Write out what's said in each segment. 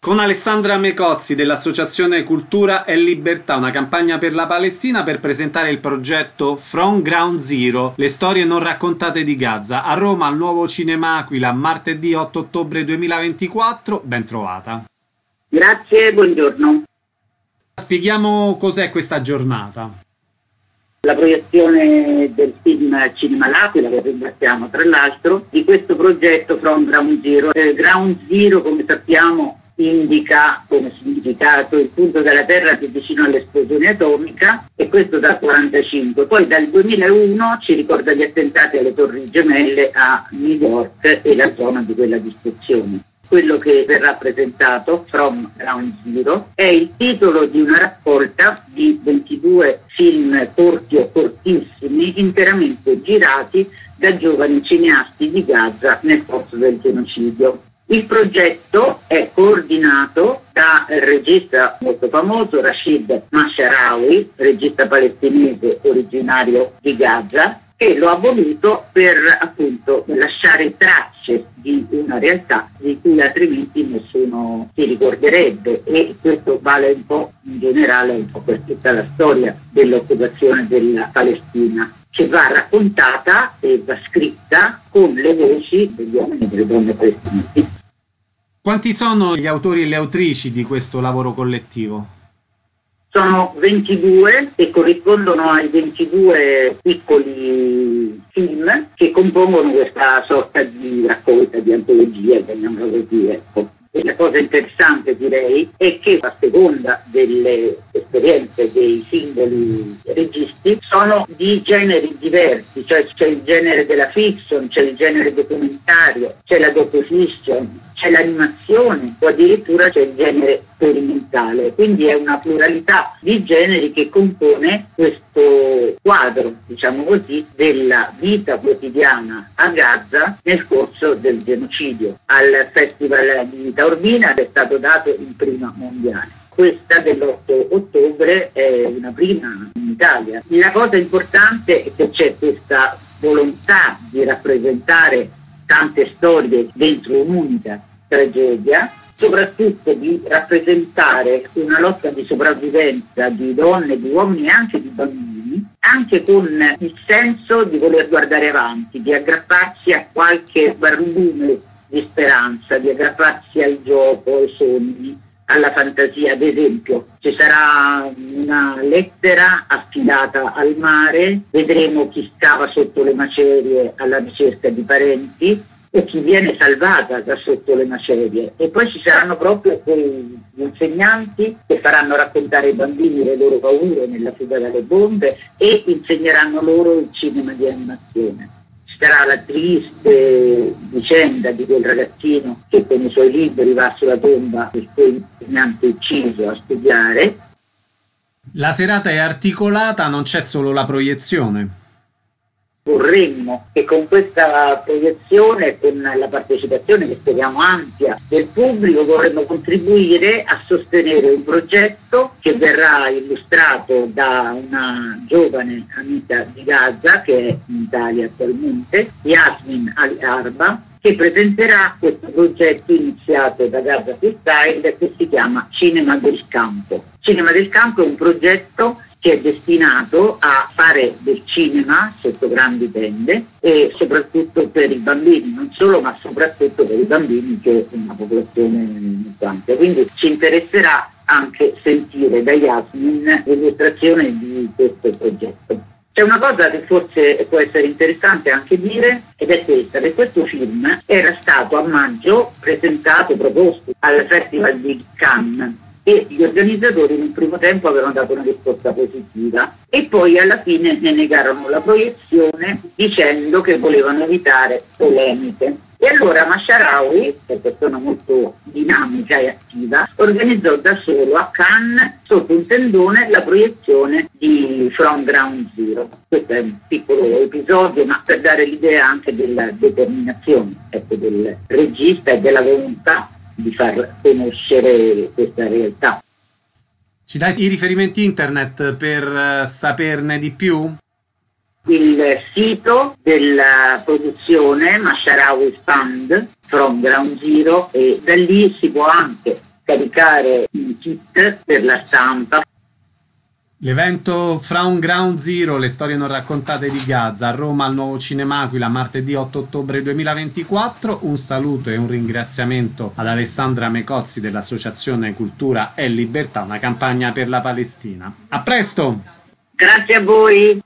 Con Alessandra Mecozzi dell'Associazione Cultura e Libertà, una campagna per la Palestina per presentare il progetto From Ground Zero, le storie non raccontate di Gaza, a Roma al Nuovo Cinema Aquila, martedì 8 ottobre 2024. Ben trovata. Grazie, buongiorno. Spieghiamo cos'è questa giornata. La proiezione del film Cinema L'Aquila, che ringraziamo tra l'altro, di questo progetto From Ground Zero. Ground Zero, come sappiamo, indica come significato il punto della Terra più vicino all'esplosione atomica, e questo dal 1945. Poi dal 2001 ci ricorda gli attentati alle Torri Gemelle a New York e la zona di quella distruzione. Quello che verrà presentato, From Ground Zero, è il titolo di una raccolta di 22 film corti o cortissimi, interamente girati da giovani cineasti di Gaza nel corso del genocidio. Il progetto è coordinato da il regista molto famoso Rashid Masharawi, regista palestinese originario di Gaza, che lo ha voluto per appunto lasciare tracce di una realtà di cui altrimenti nessuno si ricorderebbe, e questo vale un po' in generale un po' per tutta la storia dell'occupazione della Palestina, che va raccontata e va scritta con le voci degli uomini e delle donne palestinesi. Quanti sono gli autori e le autrici di questo lavoro collettivo? Sono 22 e corrispondono ai 22 piccoli film che compongono questa sorta di raccolta, di antologia, chiamiamola così, ecco. E la cosa interessante, direi, è che a seconda delle esperienze dei singoli registi sono di generi diversi, cioè c'è il genere della fiction, c'è il genere documentario, c'è la docufiction, c'è l'animazione o addirittura c'è il genere sperimentale. Quindi è una pluralità di generi che compone questo quadro, diciamo così, della vita quotidiana a Gaza nel corso del genocidio. Al Festival di Taormina è stato dato il primo mondiale. Questa dell'8 ottobre è una prima in Italia. La cosa importante è che c'è questa volontà di rappresentare tante storie dentro un'unica tragedia, soprattutto di rappresentare una lotta di sopravvivenza di donne, di uomini e anche di bambini, anche con il senso di voler guardare avanti, di aggrapparsi a qualche barlume di speranza, di aggrapparsi al gioco, ai sogni, alla fantasia. Ad esempio, ci sarà una lettera affidata al mare, vedremo chi scava sotto le macerie alla ricerca di parenti e chi viene salvata da sotto le macerie, e poi ci saranno proprio quegli insegnanti che faranno raccontare ai bambini le loro paure nella fuga dalle bombe e insegneranno loro il cinema di animazione. Ci sarà la triste vicenda di quel ragazzino che con i suoi libri va sulla tomba del suo insegnante ucciso a studiare. La serata è articolata, non c'è solo la proiezione. Vorremmo che con questa proiezione, con la partecipazione che speriamo ampia del pubblico, vorremmo contribuire a sostenere un progetto che verrà illustrato da una giovane amica di Gaza che è in Italia attualmente, Yasmin Al-Arba, che presenterà questo progetto iniziato da Gaza Freestyle che si chiama Cinema del Campo. Cinema del Campo è un progetto che è destinato a fare del cinema sotto grandi tende e soprattutto per i bambini, non solo ma soprattutto per i bambini, che è una popolazione molto ampia. Quindi ci interesserà anche sentire da Yasmin l'illustrazione di questo progetto. C'è una cosa che forse può essere interessante anche dire, ed è questa, che questo film era stato a maggio proposto al Festival di Cannes, e gli organizzatori nel primo tempo avevano dato una risposta positiva e poi alla fine ne negarono la proiezione dicendo che volevano evitare polemiche. E allora Masharawi, che è persona molto dinamica e attiva, organizzò da solo a Cannes, sotto un tendone, la proiezione di From Ground Zero. Questo è un piccolo episodio, ma per dare l'idea anche della determinazione, ecco, del regista e della volontà di far conoscere questa realtà. Ci dai i riferimenti internet per saperne di più? Il sito della produzione Masharawi Fund From Ground Zero, e da lì si può anche scaricare un kit per la stampa. L'evento From Ground Zero, le storie non raccontate di Gaza, a Roma al Nuovo Cinema Aquila, martedì 8 ottobre 2024. Un saluto e un ringraziamento ad Alessandra Mecozzi dell'Associazione Cultura e Libertà, una campagna per la Palestina. A presto! Grazie a voi!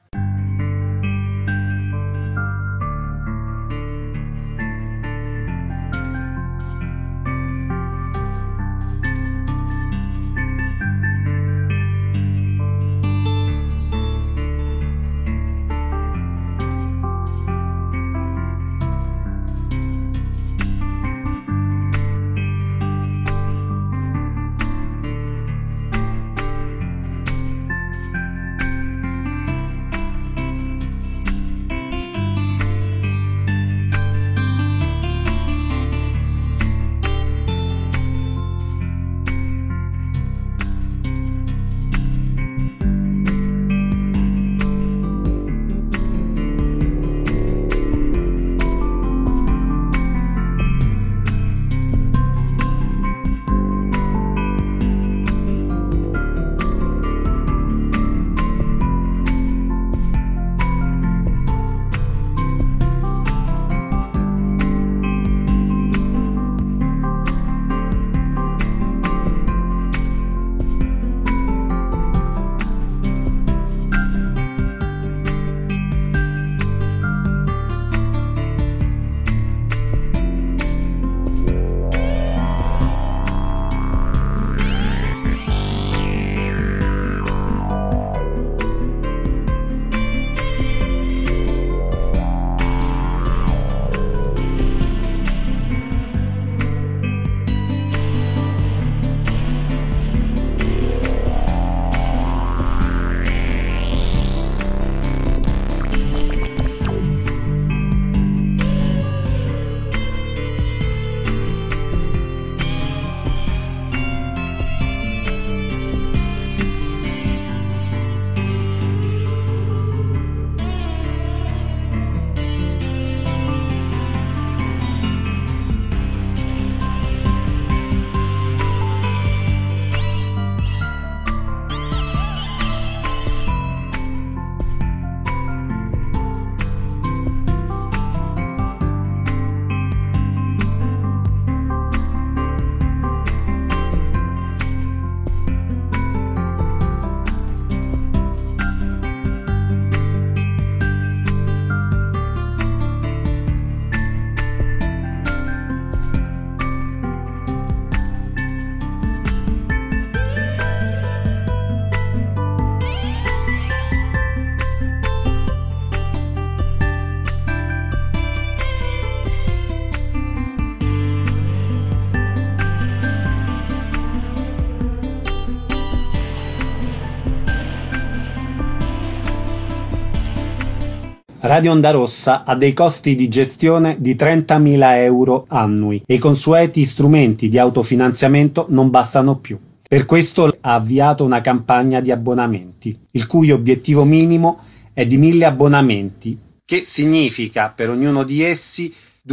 Radio Onda Rossa ha dei costi di gestione di 30.000 euro annui e i consueti strumenti di autofinanziamento non bastano più. Per questo ha avviato una campagna di abbonamenti, il cui obiettivo minimo è di 1.000 abbonamenti, che significa per ognuno di essi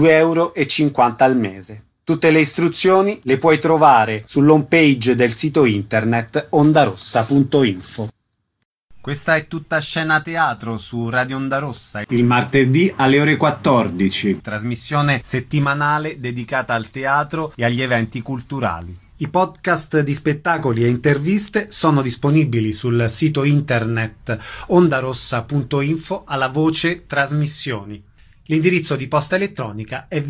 2,50 euro al mese. Tutte le istruzioni le puoi trovare sull'home page del sito internet ondarossa.info. Questa è tutta scena teatro su Radio Onda Rossa, il martedì alle ore 14, trasmissione settimanale dedicata al teatro e agli eventi culturali. I podcast di spettacoli e interviste sono disponibili sul sito internet ondarossa.info alla voce trasmissioni. L'indirizzo di posta elettronica è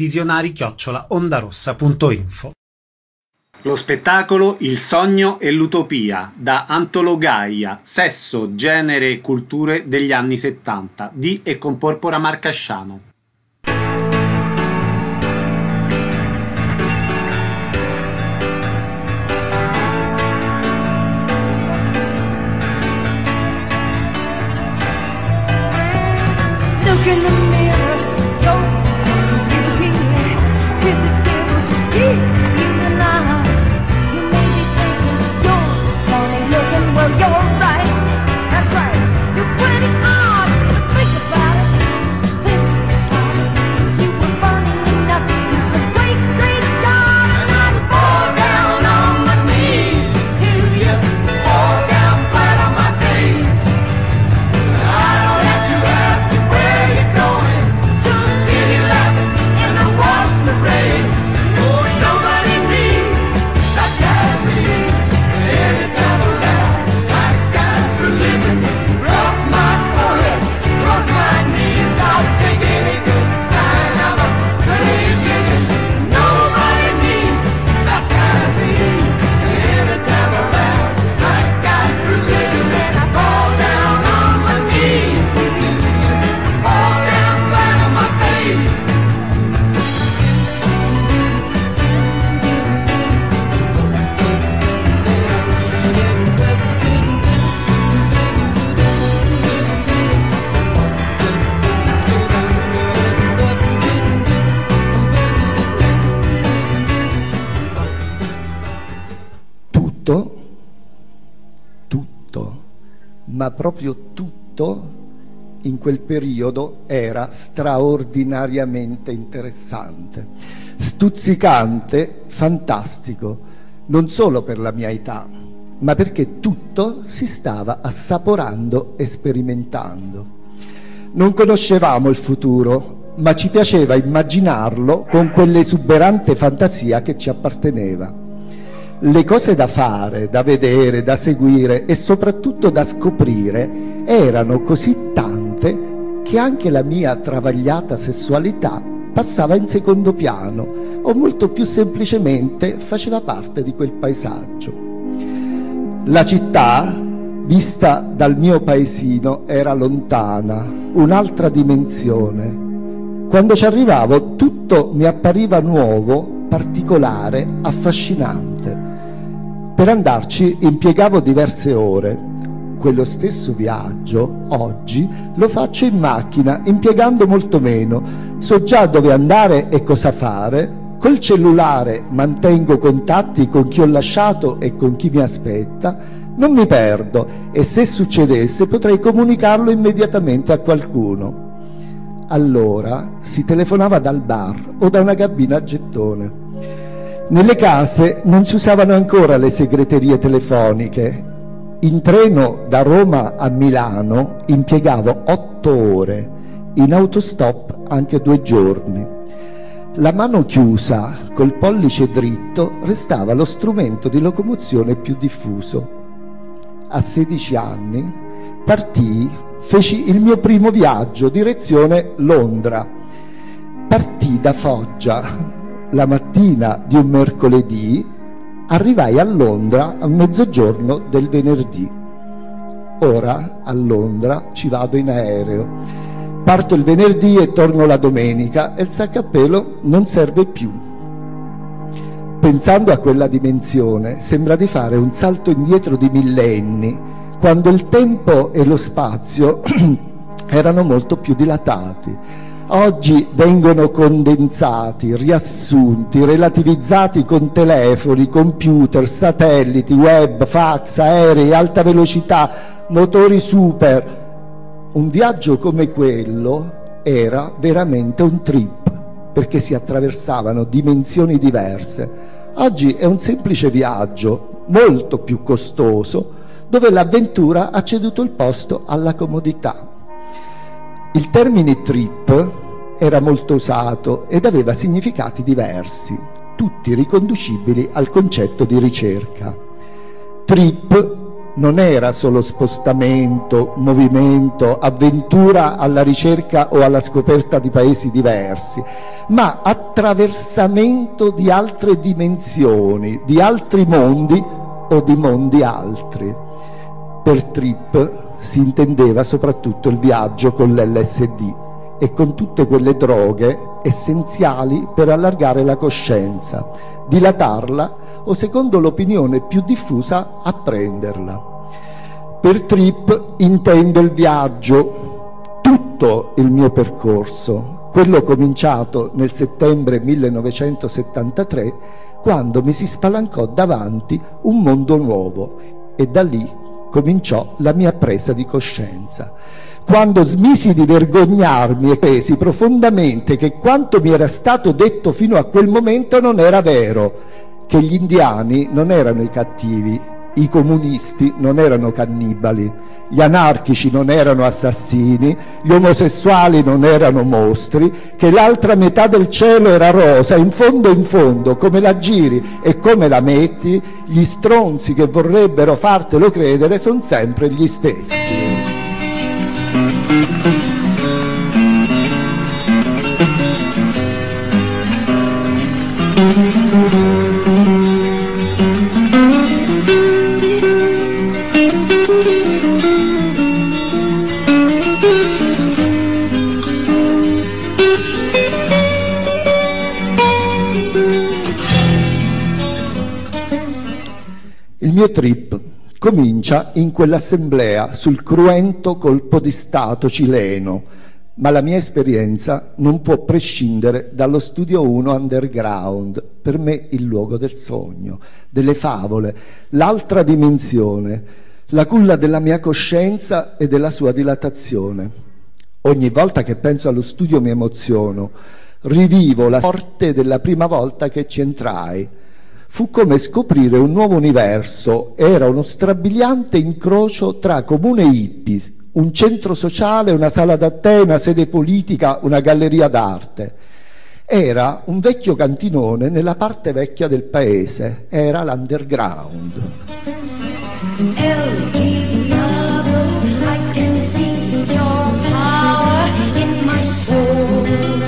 visionari@ondarossa.info. Lo spettacolo Il sogno e l'utopia, da Antologaia, sesso, genere e culture degli anni 70, di e con Porpora Marcasciano. Look in the mirror, you're guilty. Did the devil just give you the lie? You may be thinking you're funny looking, well you're right. That's right. You're pretty hard to think about it. Think tutto, ma proprio tutto in quel periodo era straordinariamente interessante, stuzzicante, fantastico, non solo per la mia età, ma perché tutto si stava assaporando e sperimentando. Non conoscevamo il futuro, ma ci piaceva immaginarlo con quell'esuberante fantasia che ci apparteneva. Le cose da fare, da vedere, da seguire e soprattutto da scoprire erano così tante che anche la mia travagliata sessualità passava in secondo piano o molto più semplicemente faceva parte di quel paesaggio. La città, vista dal mio paesino, era lontana, un'altra dimensione. Quando ci arrivavo tutto mi appariva nuovo, particolare, affascinante. Per andarci impiegavo diverse ore. Quello stesso viaggio, oggi, lo faccio in macchina, impiegando molto meno. So già dove andare e cosa fare. Col cellulare mantengo contatti con chi ho lasciato e con chi mi aspetta. Non mi perdo e se succedesse potrei comunicarlo immediatamente a qualcuno. Allora si telefonava dal bar o da una cabina a gettone. Nelle case non si usavano ancora le segreterie telefoniche. In treno da Roma a Milano impiegavo 8 ore, in autostop anche 2 giorni. La mano chiusa, col pollice dritto, restava lo strumento di locomozione più diffuso. A 16 anni partii, feci il mio primo viaggio, direzione Londra. Partii da Foggia la mattina di un mercoledì, arrivai a Londra a mezzogiorno del venerdì. Ora a Londra ci vado in aereo. Parto il venerdì e torno la domenica e il sacco a pelo non serve più. Pensando a quella dimensione, sembra di fare un salto indietro di millenni, quando il tempo e lo spazio erano molto più dilatati. Oggi vengono condensati, riassunti, relativizzati con telefoni, computer, satelliti, web, fax, aerei, alta velocità, motori super. Un viaggio come quello era veramente un trip, perché si attraversavano dimensioni diverse. Oggi è un semplice viaggio, molto più costoso, dove l'avventura ha ceduto il posto alla comodità. Il termine trip era molto usato ed aveva significati diversi, tutti riconducibili al concetto di ricerca. Trip non era solo spostamento, movimento, avventura alla ricerca o alla scoperta di paesi diversi, ma attraversamento di altre dimensioni, di altri mondi o di mondi altri. Per trip si intendeva soprattutto il viaggio con l'LSD e con tutte quelle droghe essenziali per allargare la coscienza, dilatarla o, secondo l'opinione più diffusa, apprenderla. Per trip intendo il viaggio, tutto il mio percorso, quello cominciato nel settembre 1973, quando mi si spalancò davanti un mondo nuovo e da lì cominciò la mia presa di coscienza. Quando smisi di vergognarmi e cresi profondamente che quanto mi era stato detto fino a quel momento non era vero, che gli indiani non erano i cattivi, i comunisti non erano cannibali, gli anarchici non erano assassini, gli omosessuali non erano mostri, che l'altra metà del cielo era rosa, in fondo, come la giri e come la metti, gli stronzi che vorrebbero fartelo credere sono sempre gli stessi. Il mio trip comincia in quell'assemblea sul cruento colpo di Stato cileno, ma la mia esperienza non può prescindere dallo Studio 1 Underground, per me il luogo del sogno, delle favole, l'altra dimensione, la culla della mia coscienza e della sua dilatazione. Ogni volta che penso allo studio mi emoziono, rivivo la sorte della prima volta che ci entrai. Fu come scoprire un nuovo universo, era uno strabiliante incrocio tra comune hippies, un centro sociale, una sala da tè, una sede politica, una galleria d'arte. Era un vecchio cantinone nella parte vecchia del paese, era l'underground. El Diablo, I can feel your power in my soul.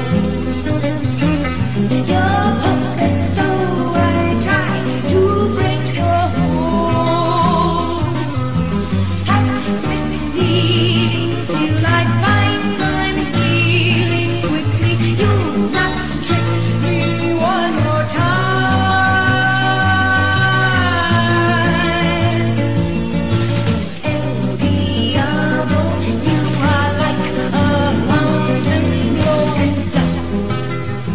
Your puppet, though I try to break your hold, I'm succeeding till I find I'm healing quickly. You not trick me one more time. El Diablo, you are like a fountain blowing dust.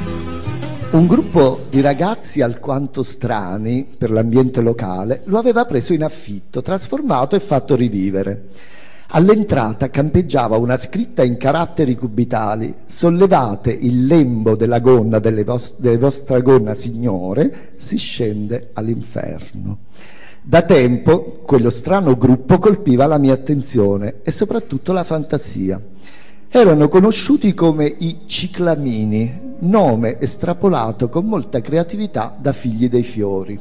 Un gruppo di ragazzi alquanto strani per l'ambiente locale lo aveva preso in affitto, trasformato e fatto rivivere. All'entrata campeggiava una scritta in caratteri cubitali: sollevate il lembo della gonna delle vostra gonna, signore, si scende all'inferno. Da tempo quello strano gruppo colpiva la mia attenzione e soprattutto la fantasia. Erano conosciuti come i Ciclamini, nome estrapolato con molta creatività da figli dei fiori.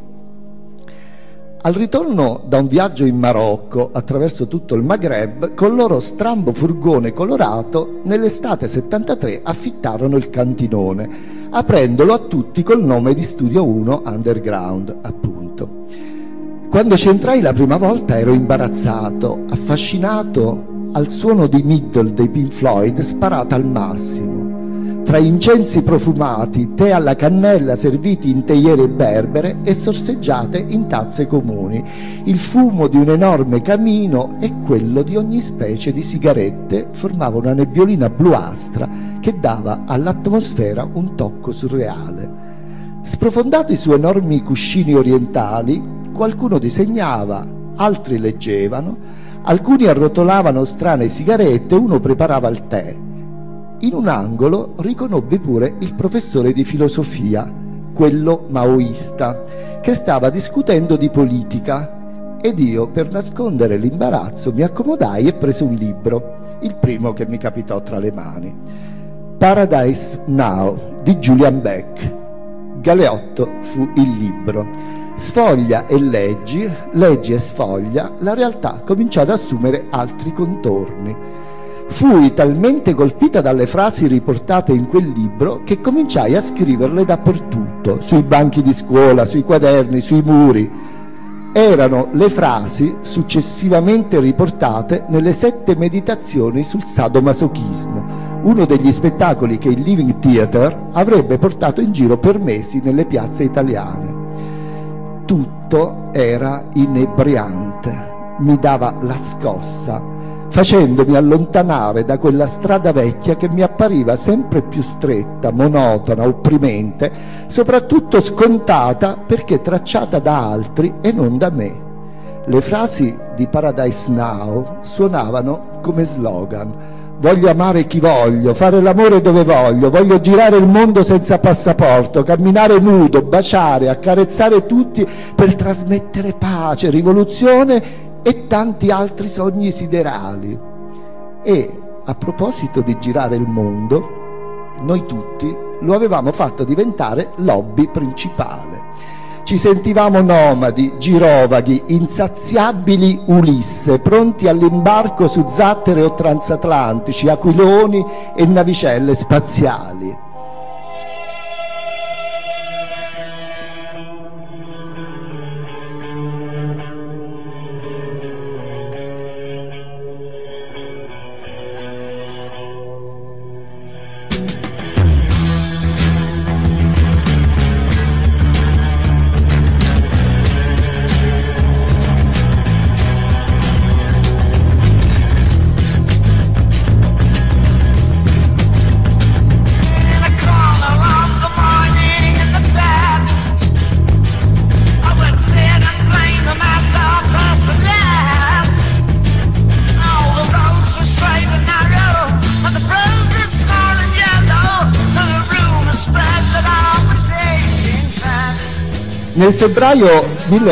Al ritorno da un viaggio in Marocco attraverso tutto il Maghreb, col loro strambo furgone colorato, nell'estate 73 affittarono il cantinone, aprendolo a tutti col nome di Studio 1 Underground, appunto. Quando ci entrai la prima volta ero imbarazzato, affascinato al suono di Middle dei Pink Floyd sparata al massimo. Tra incensi profumati, tè alla cannella serviti in teiere berbere e sorseggiate in tazze comuni, il fumo di un enorme camino e quello di ogni specie di sigarette formava una nebbiolina bluastra che dava all'atmosfera un tocco surreale. Sprofondati su enormi cuscini orientali, qualcuno disegnava, altri leggevano, alcuni arrotolavano strane sigarette, uno preparava il tè. In un angolo riconobbi pure il professore di filosofia, quello maoista, che stava discutendo di politica, ed io, per nascondere l'imbarazzo, mi accomodai e presi un libro, il primo che mi capitò tra le mani. Paradise Now di Julian Beck. Galeotto fu il libro. Sfoglia e leggi e sfoglia, la realtà cominciò ad assumere altri contorni. Fui talmente colpita dalle frasi riportate in quel libro che cominciai a scriverle dappertutto, sui banchi di scuola, sui quaderni, sui muri. Erano le frasi successivamente riportate nelle 7 meditazioni sul sadomasochismo, uno degli spettacoli che il Living Theatre avrebbe portato in giro per mesi nelle piazze italiane. Tutto era inebriante, mi dava la scossa, facendomi allontanare da quella strada vecchia che mi appariva sempre più stretta, monotona, opprimente, soprattutto scontata perché tracciata da altri e non da me. Le frasi di Paradise Now suonavano come slogan: voglio amare chi voglio, fare l'amore dove voglio girare il mondo senza passaporto, camminare nudo, baciare, accarezzare tutti per trasmettere pace, rivoluzione e tanti altri sogni siderali. E a proposito di girare il mondo, noi tutti lo avevamo fatto diventare l'hobby principale. Ci sentivamo nomadi, girovaghi, insaziabili Ulisse, pronti all'imbarco su zattere o transatlantici, aquiloni e navicelle spaziali. Nel febbraio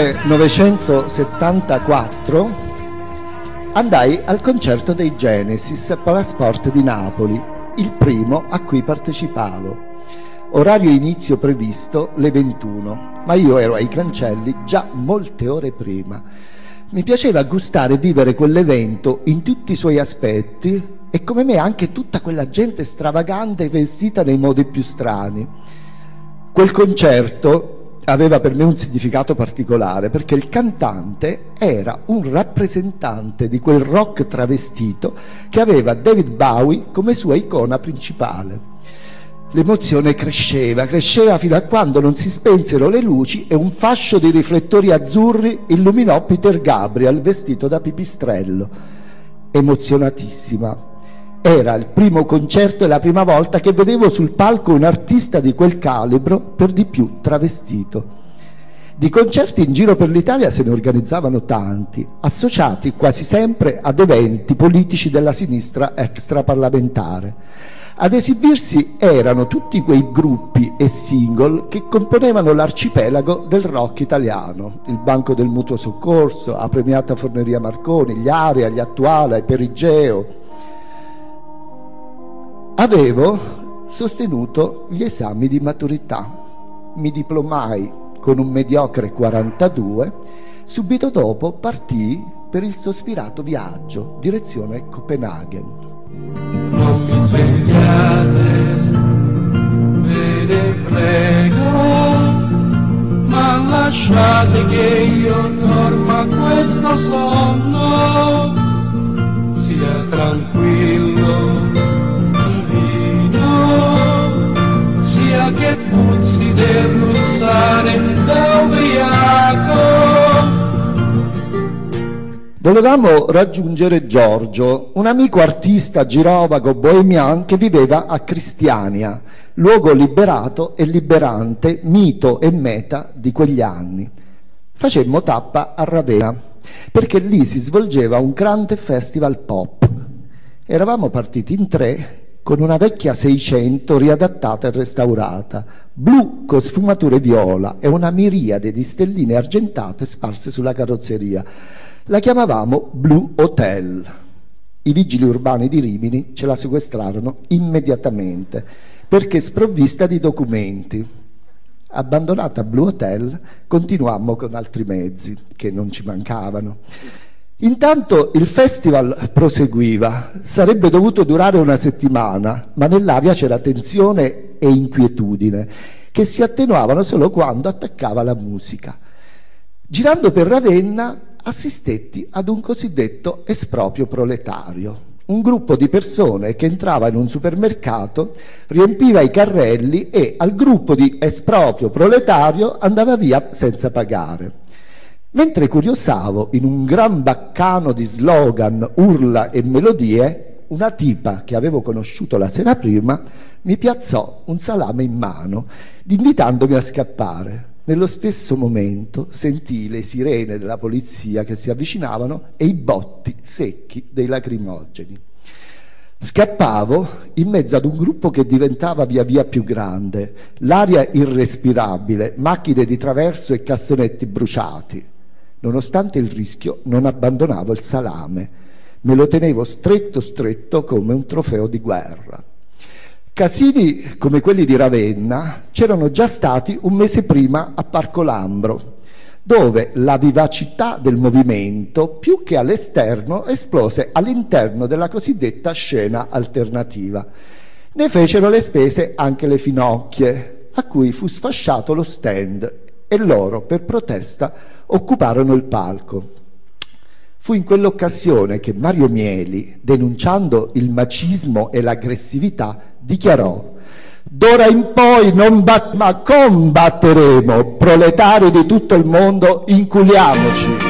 1974 andai al concerto dei Genesis al Palasport di Napoli, il primo a cui partecipavo. Orario inizio previsto le 21, ma io ero ai cancelli già molte ore prima. Mi piaceva gustare e vivere quell'evento in tutti i suoi aspetti e come me anche tutta quella gente stravagante e vestita nei modi più strani. Quel concerto aveva per me un significato particolare perché il cantante era un rappresentante di quel rock travestito che aveva David Bowie come sua icona principale. L'emozione cresceva fino a quando non si spensero le luci e un fascio di riflettori azzurri illuminò Peter Gabriel vestito da pipistrello. Emozionatissima. Era il primo concerto e la prima volta che vedevo sul palco un artista di quel calibro, per di più travestito. Di concerti in giro per l'Italia se ne organizzavano tanti, associati quasi sempre ad eventi politici della sinistra extraparlamentare. Ad esibirsi erano tutti quei gruppi e single che componevano l'arcipelago del rock italiano, il Banco del Mutuo Soccorso, la Premiata Forneria Marconi, gli Aria, gli Attuala, i Perigeo. Avevo sostenuto gli esami di maturità, mi diplomai con un mediocre 42, subito dopo partii per il sospirato viaggio, direzione Copenaghen. Non mi svegliate, ve ne prego, ma lasciate che io dorma questo sonno, sia tranquillo, sia che puzzi del russare da ubriaco. Volevamo raggiungere Giorgio, un amico artista girovago bohemian che viveva a Cristiania, luogo liberato e liberante, mito e meta di quegli anni. Facemmo tappa a Ravenna, perché lì si svolgeva un grande festival pop. Eravamo partiti in 3 con una vecchia 600 riadattata e restaurata, blu con sfumature viola e una miriade di stelline argentate sparse sulla carrozzeria. La chiamavamo Blue Hotel. I vigili urbani di Rimini ce la sequestrarono immediatamente perché sprovvista di documenti. Abbandonata Blue Hotel, continuammo con altri mezzi che non ci mancavano. Intanto il festival proseguiva, sarebbe dovuto durare una settimana, ma nell'aria c'era tensione e inquietudine che si attenuavano solo quando attaccava la musica. Girando per Ravenna assistetti ad un cosiddetto esproprio proletario, un gruppo di persone che entrava in un supermercato, riempiva i carrelli e al gruppo di esproprio proletario andava via senza pagare. Mentre curiosavo in un gran baccano di slogan, urla e melodie, una tipa che avevo conosciuto la sera prima mi piazzò un salame in mano, invitandomi a scappare. Nello stesso momento sentii le sirene della polizia che si avvicinavano e i botti secchi dei lacrimogeni. Scappavo in mezzo ad un gruppo che diventava via via più grande, l'aria irrespirabile, macchine di traverso e cassonetti bruciati. Nonostante il rischio non abbandonavo il salame, me lo tenevo stretto stretto come un trofeo di guerra. Casini come quelli di Ravenna c'erano già stati un mese prima a Parco Lambro, dove la vivacità del movimento, più che all'esterno, esplose all'interno della cosiddetta scena alternativa. Ne fecero le spese anche le finocchie, a cui fu sfasciato lo stand e loro, per protesta, occuparono il palco. Fu in quell'occasione che Mario Mieli, denunciando il macismo e l'aggressività, dichiarò: d'ora in poi non ma combatteremo, proletari di tutto il mondo, inculiamoci.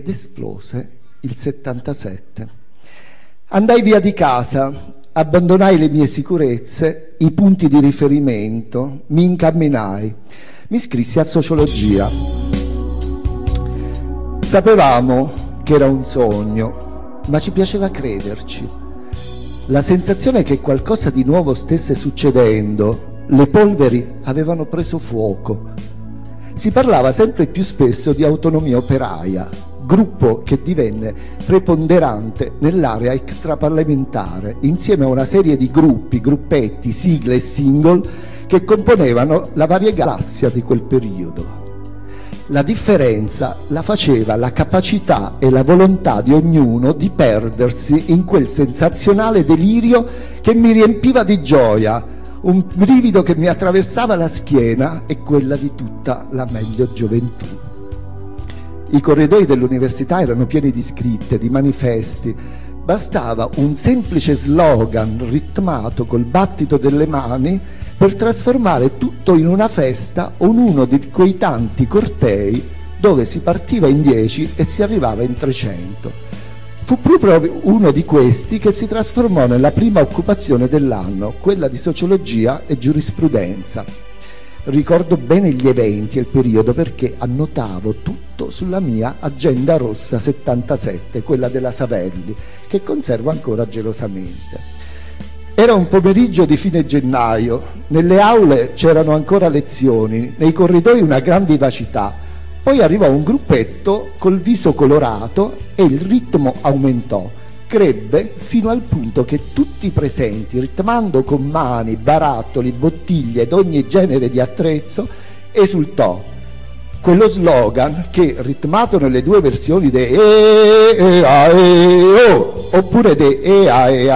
ed esplose il 77. Andai via di casa, abbandonai le mie sicurezze, i punti di riferimento, mi incamminai, mi iscrissi a sociologia. Sapevamo che era un sogno, ma ci piaceva crederci. La sensazione che qualcosa di nuovo stesse succedendo, le polveri avevano preso fuoco. Si parlava sempre più spesso di autonomia operaia, gruppo che divenne preponderante nell'area extraparlamentare, insieme a una serie di gruppi, gruppetti, sigle e single che componevano la varia galassia di quel periodo. La differenza la faceva la capacità e la volontà di ognuno di perdersi in quel sensazionale delirio che mi riempiva di gioia, un brivido che mi attraversava la schiena e quella di tutta la meglio gioventù. I corridoi dell'università erano pieni di scritte, di manifesti. Bastava un semplice slogan ritmato col battito delle mani per trasformare tutto in una festa o in uno di quei tanti cortei dove si partiva in 10 e si arrivava in 300. Fu proprio uno di questi che si trasformò nella prima occupazione dell'anno, quella di sociologia e giurisprudenza. Ricordo bene gli eventi e il periodo perché annotavo tutto sulla mia agenda rossa 77, quella della Savelli, che conservo ancora gelosamente. Era un pomeriggio di fine gennaio, nelle aule c'erano ancora lezioni, nei corridoi una gran vivacità. Poi arrivò un gruppetto col viso colorato e il ritmo aumentò. Crebbe fino al punto che tutti i presenti, ritmando con mani, barattoli, bottiglie ed ogni genere di attrezzo, esultò. Quello slogan che, ritmato nelle due versioni de oppure de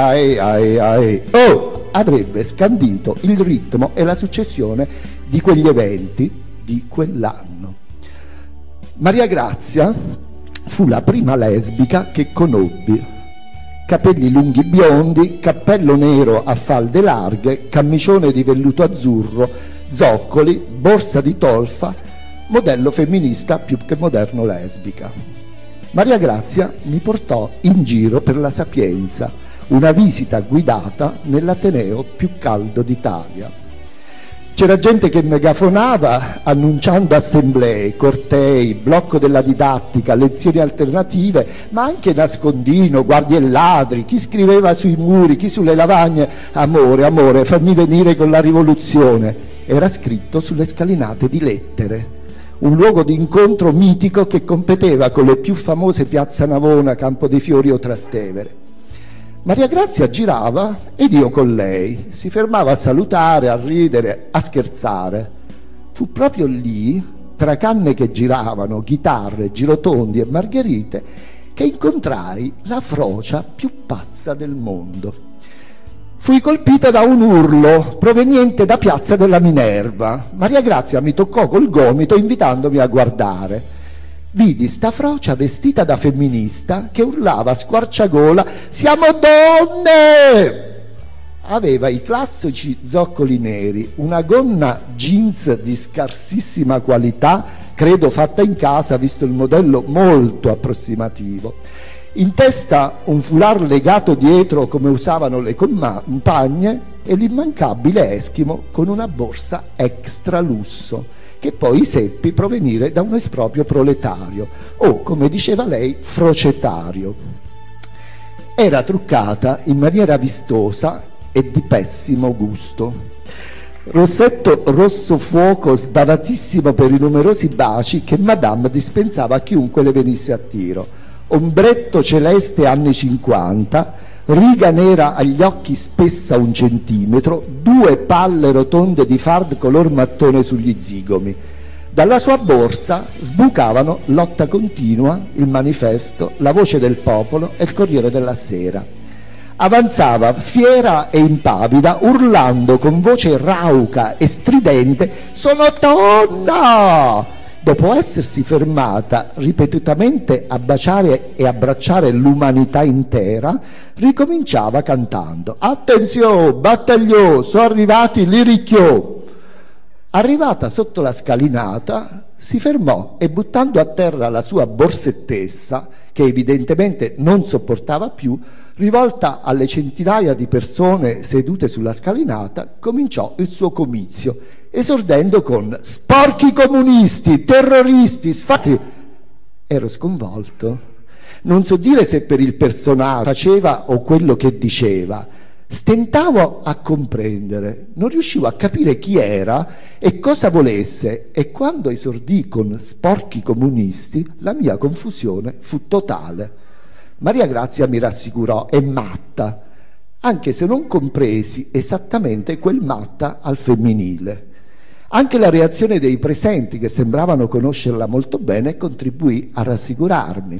avrebbe scandito il ritmo e la successione di quegli eventi di quell'anno. Maria Grazia fu la prima lesbica che conobbi. Capelli lunghi biondi, cappello nero a falde larghe, camicione di velluto azzurro, zoccoli, borsa di tolfa, modello femminista più che moderno lesbica. Maria Grazia mi portò in giro per la Sapienza, una visita guidata nell'Ateneo più caldo d'Italia. C'era gente che megafonava annunciando assemblee, cortei, blocco della didattica, lezioni alternative, ma anche nascondino, guardie e ladri, chi scriveva sui muri, chi sulle lavagne, amore, amore, fammi venire con la rivoluzione. Era scritto sulle scalinate di Lettere. Un luogo di incontro mitico che competeva con le più famose Piazza Navona, Campo dei Fiori o Trastevere. Maria Grazia girava ed io con lei, si fermava a salutare, a ridere, a scherzare. Fu proprio lì, tra canne che giravano, chitarre, girotondi e margherite, che incontrai la frocia più pazza del mondo. Fui colpita da un urlo proveniente da Piazza della Minerva. Maria Grazia mi toccò col gomito invitandomi a guardare. Vidi sta frocia vestita da femminista che urlava a squarciagola: siamo donne! Aveva i classici zoccoli neri, una gonna jeans di scarsissima qualità, credo fatta in casa visto il modello molto approssimativo. In testa un foulard legato dietro come usavano le compagne e l'immancabile Eschimo con una borsa extra lusso, che poi seppi provenire da un esproprio proletario, o, come diceva lei, frocetario. Era truccata in maniera vistosa e di pessimo gusto. Rossetto rosso fuoco sbavatissimo per i numerosi baci che Madame dispensava a chiunque le venisse a tiro, ombretto celeste anni 50, riga nera agli occhi spessa 1 centimetro, 2 palle rotonde di fard color mattone sugli zigomi. Dalla sua borsa sbucavano Lotta Continua, Il Manifesto, La Voce del Popolo e Il Corriere della Sera. Avanzava fiera e impavida, urlando con voce rauca e stridente: «Sono donna!» Dopo essersi fermata ripetutamente a baciare e abbracciare l'umanità intera, ricominciava cantando: «Attenzione, battagliò, sono arrivati li ricchiò!» Arrivata sotto la scalinata, si fermò e, buttando a terra la sua borsettessa, che evidentemente non sopportava più, rivolta alle centinaia di persone sedute sulla scalinata, cominciò il suo comizio, esordendo con «Sporchi comunisti, terroristi, sfatti!» Ero sconvolto. Non so dire se per il personaggio faceva o quello che diceva. Stentavo a comprendere, non riuscivo a capire chi era e cosa volesse, e quando esordì con «sporchi comunisti», la mia confusione fu totale. Maria Grazia mi rassicurò: «È matta», anche se non compresi esattamente quel matta al femminile. Anche la reazione dei presenti, che sembravano conoscerla molto bene, contribuì a rassicurarmi.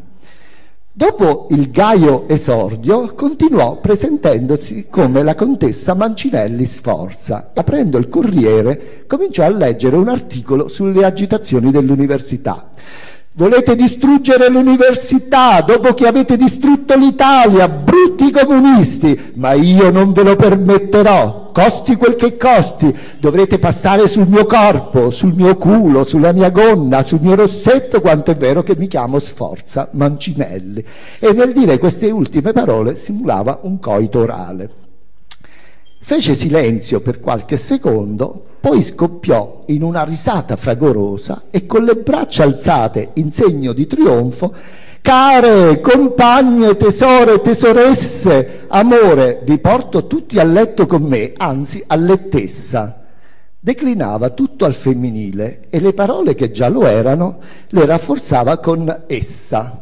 Dopo il gaio esordio continuò presentandosi come la contessa Mancinelli Sforza. Aprendo il Corriere, cominciò a leggere un articolo sulle agitazioni dell'università. «Volete distruggere l'università dopo che avete distrutto l'Italia, brutti comunisti, ma io non ve lo permetterò, costi quel che costi, dovrete passare sul mio corpo, sul mio culo, sulla mia gonna, sul mio rossetto, quanto è vero che mi chiamo Sforza Mancinelli». E nel dire queste ultime parole simulava un coito orale. Fece silenzio per qualche secondo, poi scoppiò in una risata fragorosa e, con le braccia alzate in segno di trionfo: «Care, compagne, tesore, tesoresse, amore, vi porto tutti a letto con me, anzi a lettessa». Declinava tutto al femminile e le parole, che già lo erano, le rafforzava con «essa».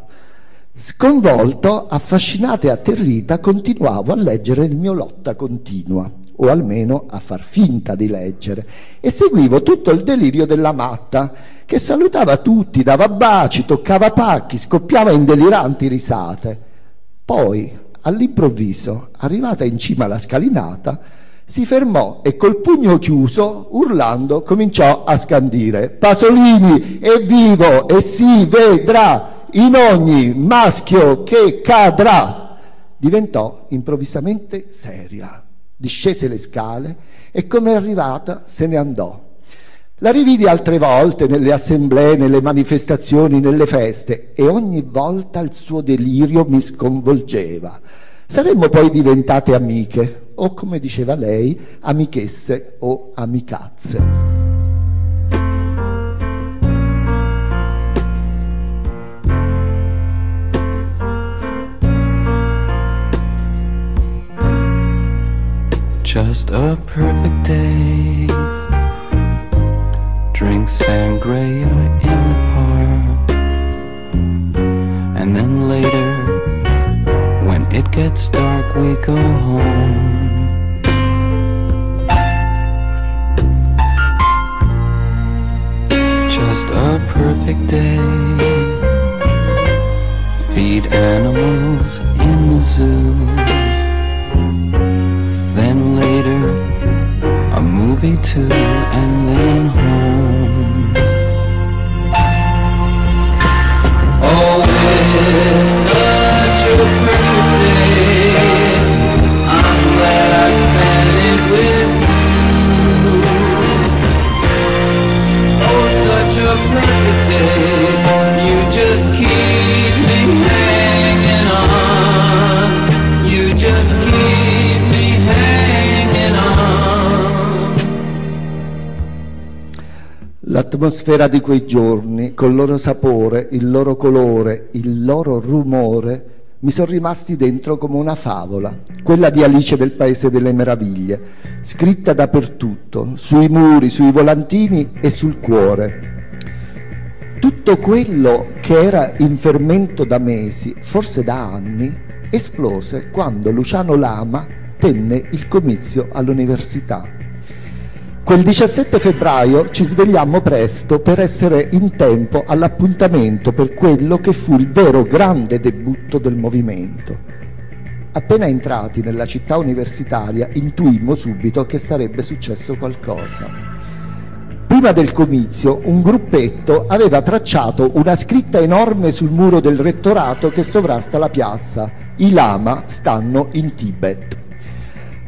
Sconvolto, affascinato e atterrita, continuavo a leggere il mio Lotta Continua, o almeno a far finta di leggere, e seguivo tutto il delirio della matta, che salutava tutti, dava baci, toccava pacchi, scoppiava in deliranti risate. Poi, all'improvviso, arrivata in cima alla scalinata, si fermò e col pugno chiuso, urlando, cominciò a scandire: «Pasolini è vivo e si vedrà in ogni maschio che cadrà». Diventò improvvisamente seria, discese le scale e, come è arrivata, se ne andò. La rividi altre volte nelle assemblee, nelle manifestazioni, nelle feste, e ogni volta il suo delirio mi sconvolgeva. Saremmo poi diventate amiche, o, come diceva lei, amichesse o amicazze. Just a perfect day. Drink sangria in the park. And then later, when it gets dark, we go home. Just a perfect day. Feed animals in the zoo. Then later, a movie too, and then home. Oh, it's such a perfect day. I'm glad I spent it with you. Oh, such a perfect day. You just keep me hanging on. You just keep me hanging on. L'atmosfera di quei giorni, col loro sapore, il loro colore, il loro rumore, mi sono rimasti dentro come una favola, quella di Alice del Paese delle Meraviglie, scritta dappertutto, sui muri, sui volantini e sul cuore. Tutto quello che era in fermento da mesi, forse da anni, esplose quando Luciano Lama tenne il comizio all'università. Quel 17 febbraio ci svegliammo presto per essere in tempo all'appuntamento per quello che fu il vero grande debutto del movimento. Appena entrati nella città universitaria, intuimmo subito che sarebbe successo qualcosa. Prima del comizio, un gruppetto aveva tracciato una scritta enorme sul muro del rettorato che sovrasta la piazza: «I Lama stanno in Tibet».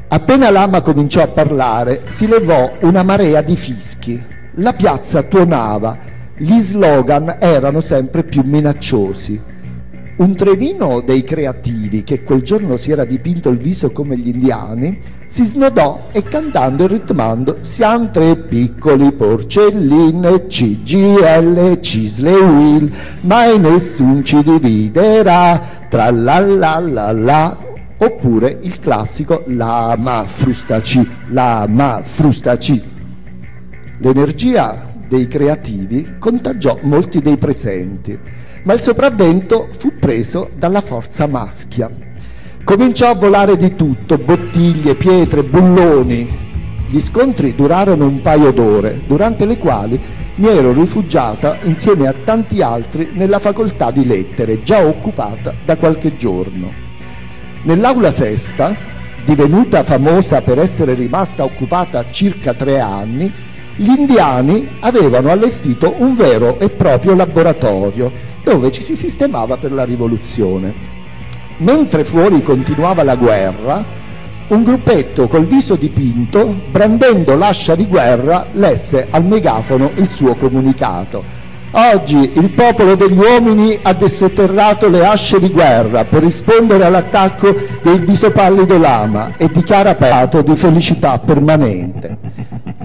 Appena Lama cominciò a parlare, si levò una marea di fischi. La piazza tuonava, gli slogan erano sempre più minacciosi. Un trenino dei creativi, che quel giorno si era dipinto il viso come gli indiani, si snodò e cantando e ritmando "Siamo tre piccoli porcelline, CGL, Cisle Will, mai nessun ci dividerà, tra la la la la", oppure il classico "Lama frustaci, Lama frustaci". L'energia dei creativi contagiò molti dei presenti, ma il sopravvento fu preso dalla forza maschia. Cominciò a volare di tutto, bottiglie, pietre, bulloni. Gli scontri durarono un paio d'ore, durante le quali mi ero rifugiata insieme a tanti altri nella facoltà di lettere, già occupata da qualche giorno. Nell'aula sesta, divenuta famosa per essere rimasta occupata circa 3 anni, gli indiani avevano allestito un vero e proprio laboratorio dove ci si sistemava per la rivoluzione. Mentre fuori continuava la guerra, un gruppetto col viso dipinto, brandendo l'ascia di guerra, lesse al megafono il suo comunicato: "Oggi il popolo degli uomini ha dissotterrato le asce di guerra per rispondere all'attacco del viso pallido Lama e dichiara patto di felicità permanente".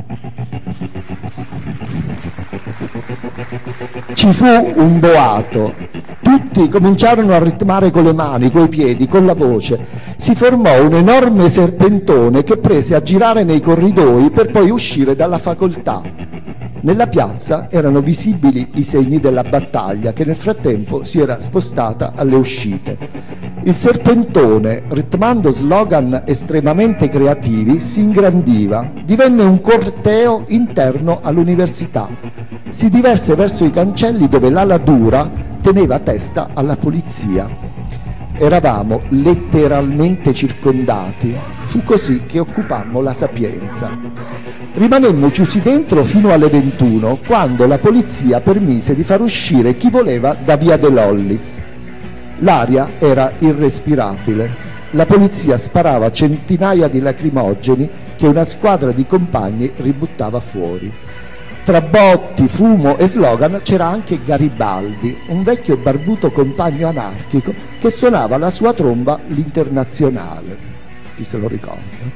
Ci fu un boato, tutti cominciarono a ritmare con le mani, coi piedi, con la voce. Si formò un enorme serpentone che prese a girare nei corridoi per poi uscire dalla facoltà. Nella piazza erano visibili i segni della battaglia che nel frattempo si era spostata alle uscite. Il serpentone, ritmando slogan estremamente creativi, si ingrandiva, divenne un corteo interno all'università. Si diverse verso i cancelli dove l'ala dura teneva testa alla polizia. Eravamo letteralmente circondati. Fu così che occupammo la Sapienza. Rimanemmo chiusi dentro fino alle 21, quando la polizia permise di far uscire chi voleva da via De Lollis. L'aria era irrespirabile. La polizia sparava centinaia di lacrimogeni che una squadra di compagni ributtava fuori. Tra botti, fumo e slogan c'era anche Garibaldi, un vecchio barbuto compagno anarchico che suonava la sua tromba l'Internazionale. Chi se lo ricorda?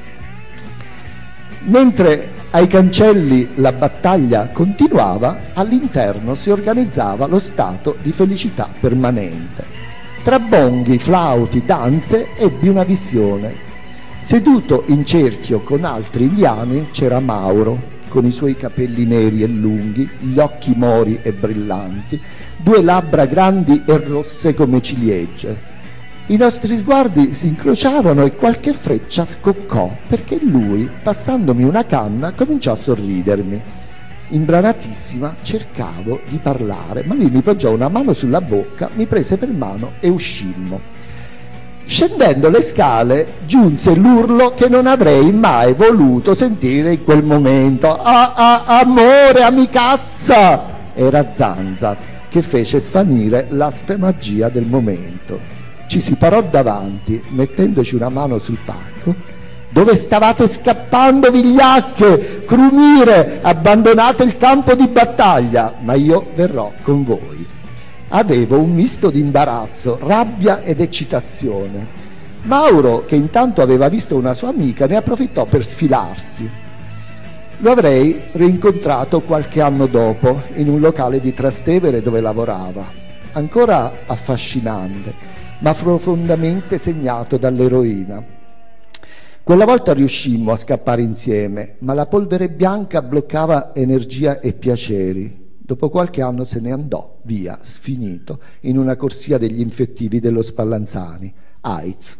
Mentre ai cancelli la battaglia continuava, all'interno si organizzava lo stato di felicità permanente. Tra bonghi, flauti, danze ebbi una visione. Seduto in cerchio con altri indiani c'era Mauro, con i suoi capelli neri e lunghi, gli occhi mori e brillanti, 2 labbra grandi e rosse come ciliegie. I nostri sguardi si incrociarono e qualche freccia scoccò, perché lui, passandomi una canna, cominciò a sorridermi. Imbranatissima cercavo di parlare, ma lui mi poggiò una mano sulla bocca, mi prese per mano e uscimmo. Scendendo le scale giunse l'urlo che non avrei mai voluto sentire in quel momento. Amore, amicazza! Era Zanza, che fece svanire l'aspre magia del momento. Ci si parò davanti, mettendoci una mano sul palco. Dove stavate scappando, vigliacche? Crumire, abbandonate il campo di battaglia, ma io verrò con voi. Avevo un misto di imbarazzo, rabbia ed eccitazione. Mauro, che intanto aveva visto una sua amica, ne approfittò per sfilarsi. Lo avrei rincontrato qualche anno dopo in un locale di Trastevere dove lavorava, ancora affascinante, ma profondamente segnato dall'eroina. Quella volta riuscimmo a scappare insieme, ma la polvere bianca bloccava energia e piaceri. Dopo qualche anno se ne andò via, sfinito, in una corsia degli infettivi dello Spallanzani, AIDS.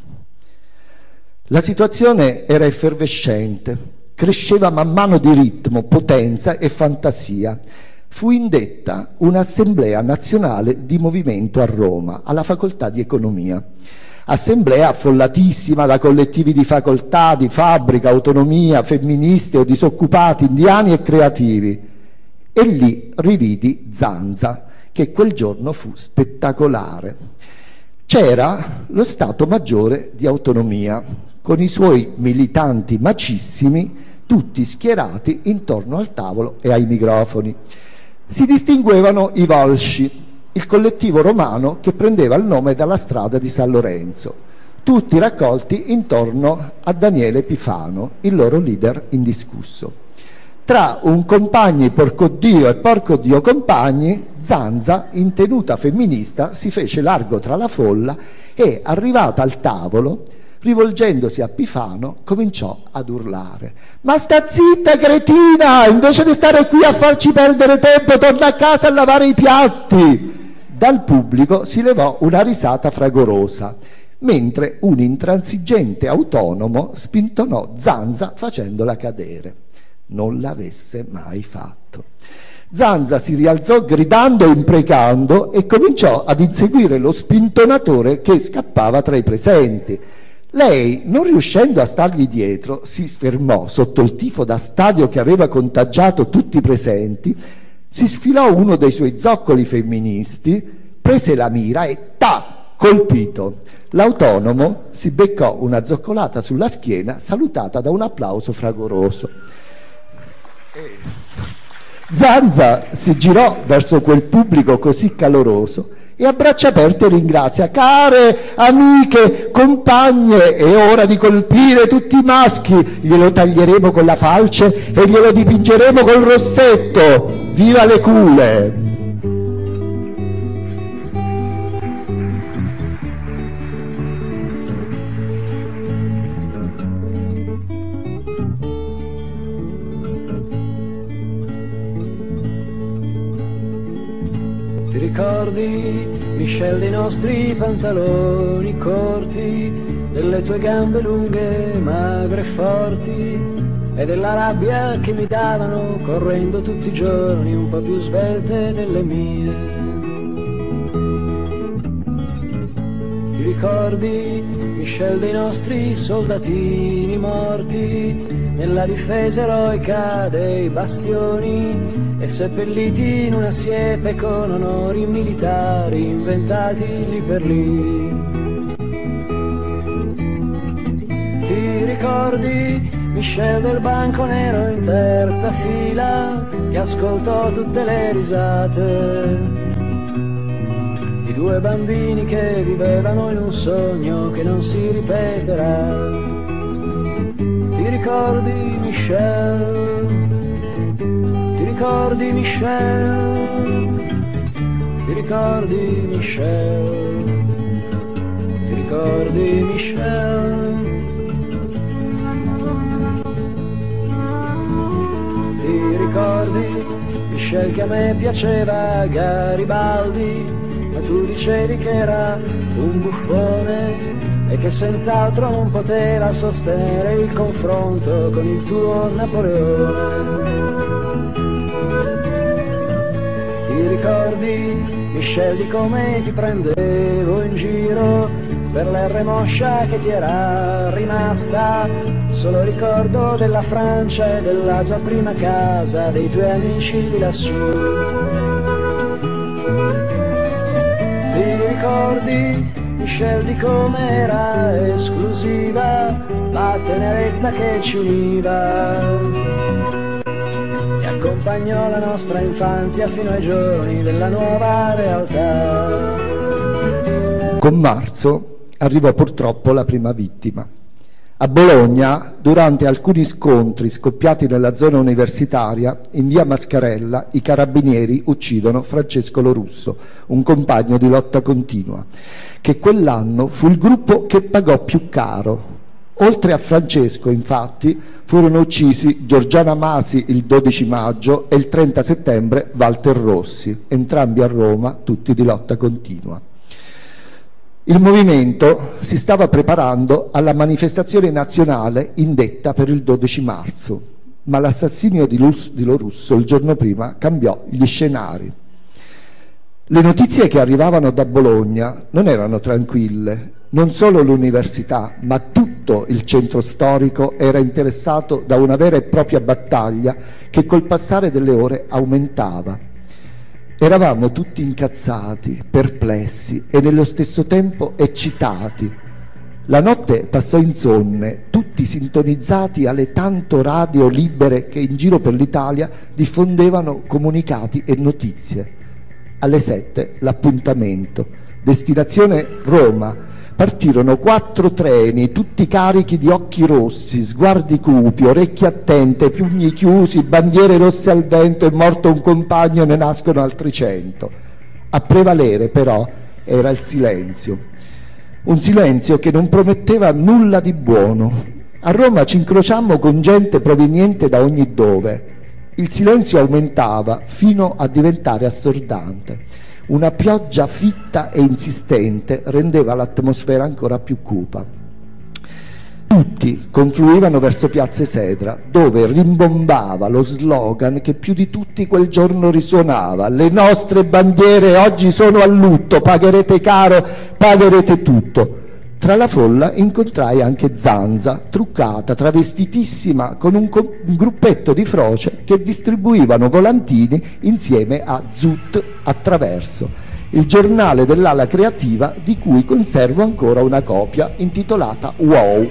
La situazione era effervescente, cresceva man mano di ritmo, potenza e fantasia. Fu indetta un'assemblea nazionale di movimento a Roma, alla facoltà di economia. Assemblea affollatissima da collettivi di facoltà, di fabbrica, autonomia, femministe o disoccupati, indiani e creativi. E lì rividi Zanza, che quel giorno fu spettacolare. C'era lo Stato Maggiore di Autonomia, con i suoi militanti macissimi, tutti schierati intorno al tavolo e ai microfoni. Si distinguevano i Volsci, il collettivo romano che prendeva il nome dalla strada di San Lorenzo, tutti raccolti intorno a Daniele Epifano, il loro leader indiscusso. Tra un compagni porco Dio e porco Dio compagni, Zanza, in tenuta femminista, si fece largo tra la folla e, arrivata al tavolo, rivolgendosi a Epifano, cominciò ad urlare: «Ma sta zitta, cretina! Invece di stare qui a farci perdere tempo, torna a casa a lavare i piatti!» Dal pubblico si levò una risata fragorosa, mentre un intransigente autonomo spintonò Zanza facendola cadere. Non l'avesse mai fatto. Zanza si rialzò gridando e imprecando e cominciò ad inseguire lo spintonatore che scappava tra i presenti. Lei, non riuscendo a stargli dietro, si fermò sotto il tifo da stadio che aveva contagiato tutti i presenti, si sfilò uno dei suoi zoccoli femministi, prese la mira e colpito. L'autonomo si beccò una zoccolata sulla schiena, salutata da un applauso fragoroso. Zanza si girò verso quel pubblico così caloroso e a braccia aperte ringrazia: «Care amiche, compagne, è ora di colpire tutti i maschi, glielo taglieremo con la falce e glielo dipingeremo col rossetto, viva le cule!» Ti ricordi, Michel, dei nostri pantaloni corti, delle tue gambe lunghe, magre e forti, e della rabbia che mi davano correndo tutti i giorni un po' più svelte delle mie? Ti ricordi, Michel, dei nostri soldatini morti nella difesa eroica dei bastioni e seppelliti in una siepe con onori militari inventati lì per lì? Ti ricordi, Michel, del banco nero in terza fila che ascoltò tutte le risate di due bambini che vivevano in un sogno che non si ripeterà? Ti ricordi, Michel? Ti ricordi, Michel? Ti ricordi, Michel? Ti ricordi, Michel? Ti ricordi, Michel, che a me piaceva Garibaldi, ma tu dicevi che era un buffone e che senz'altro non poteva sostenere il confronto con il tuo Napoleone? Ti ricordi, Michel, di come ti prendevo in giro per l'R moscia che ti era rimasta? Solo ricordo della Francia e della tua prima casa, dei tuoi amici di lassù. Ti ricordi, Michel, di com'era esclusiva la tenerezza che ci univa e accompagnò la nostra infanzia fino ai giorni della nuova realtà? Con marzo arrivò purtroppo la prima vittima. A Bologna, durante alcuni scontri scoppiati nella zona universitaria, in via Mascarella, i carabinieri uccidono Francesco Lorusso, un compagno di lotta continua, che quell'anno fu il gruppo che pagò più caro. Oltre a Francesco, infatti, furono uccisi Giorgiana Masi il 12 maggio e il 30 settembre Walter Rossi, entrambi a Roma, tutti di lotta continua. Il movimento si stava preparando alla manifestazione nazionale indetta per il 12 marzo, ma l'assassinio di Lorusso il giorno prima cambiò gli scenari. Le notizie che arrivavano da Bologna non erano tranquille. Non solo l'università, ma tutto il centro storico era interessato da una vera e propria battaglia che col passare delle ore aumentava. Eravamo tutti incazzati, perplessi e nello stesso tempo eccitati. La notte passò insonne, tutti sintonizzati alle tanto radio libere che in giro per l'Italia diffondevano comunicati e notizie. Alle 7 l'appuntamento, destinazione Roma. Partirono 4 treni, tutti carichi di occhi rossi, sguardi cupi, orecchie attente, pugni chiusi, bandiere rosse al vento, è morto un compagno, ne nascono altri 100. A prevalere però era il silenzio. Un silenzio che non prometteva nulla di buono. A Roma ci incrociammo con gente proveniente da ogni dove. Il silenzio aumentava fino a diventare assordante. Una pioggia fitta e insistente rendeva l'atmosfera ancora più cupa. Tutti confluivano verso Piazza Esedra, dove rimbombava lo slogan che più di tutti quel giorno risuonava: le nostre bandiere oggi sono a lutto, pagherete caro, pagherete tutto. Tra la folla incontrai anche Zanza, truccata, travestitissima, con un gruppetto di froce che distribuivano volantini insieme a Zut Attraverso, il giornale dell'ala creativa di cui conservo ancora una copia intitolata Wow.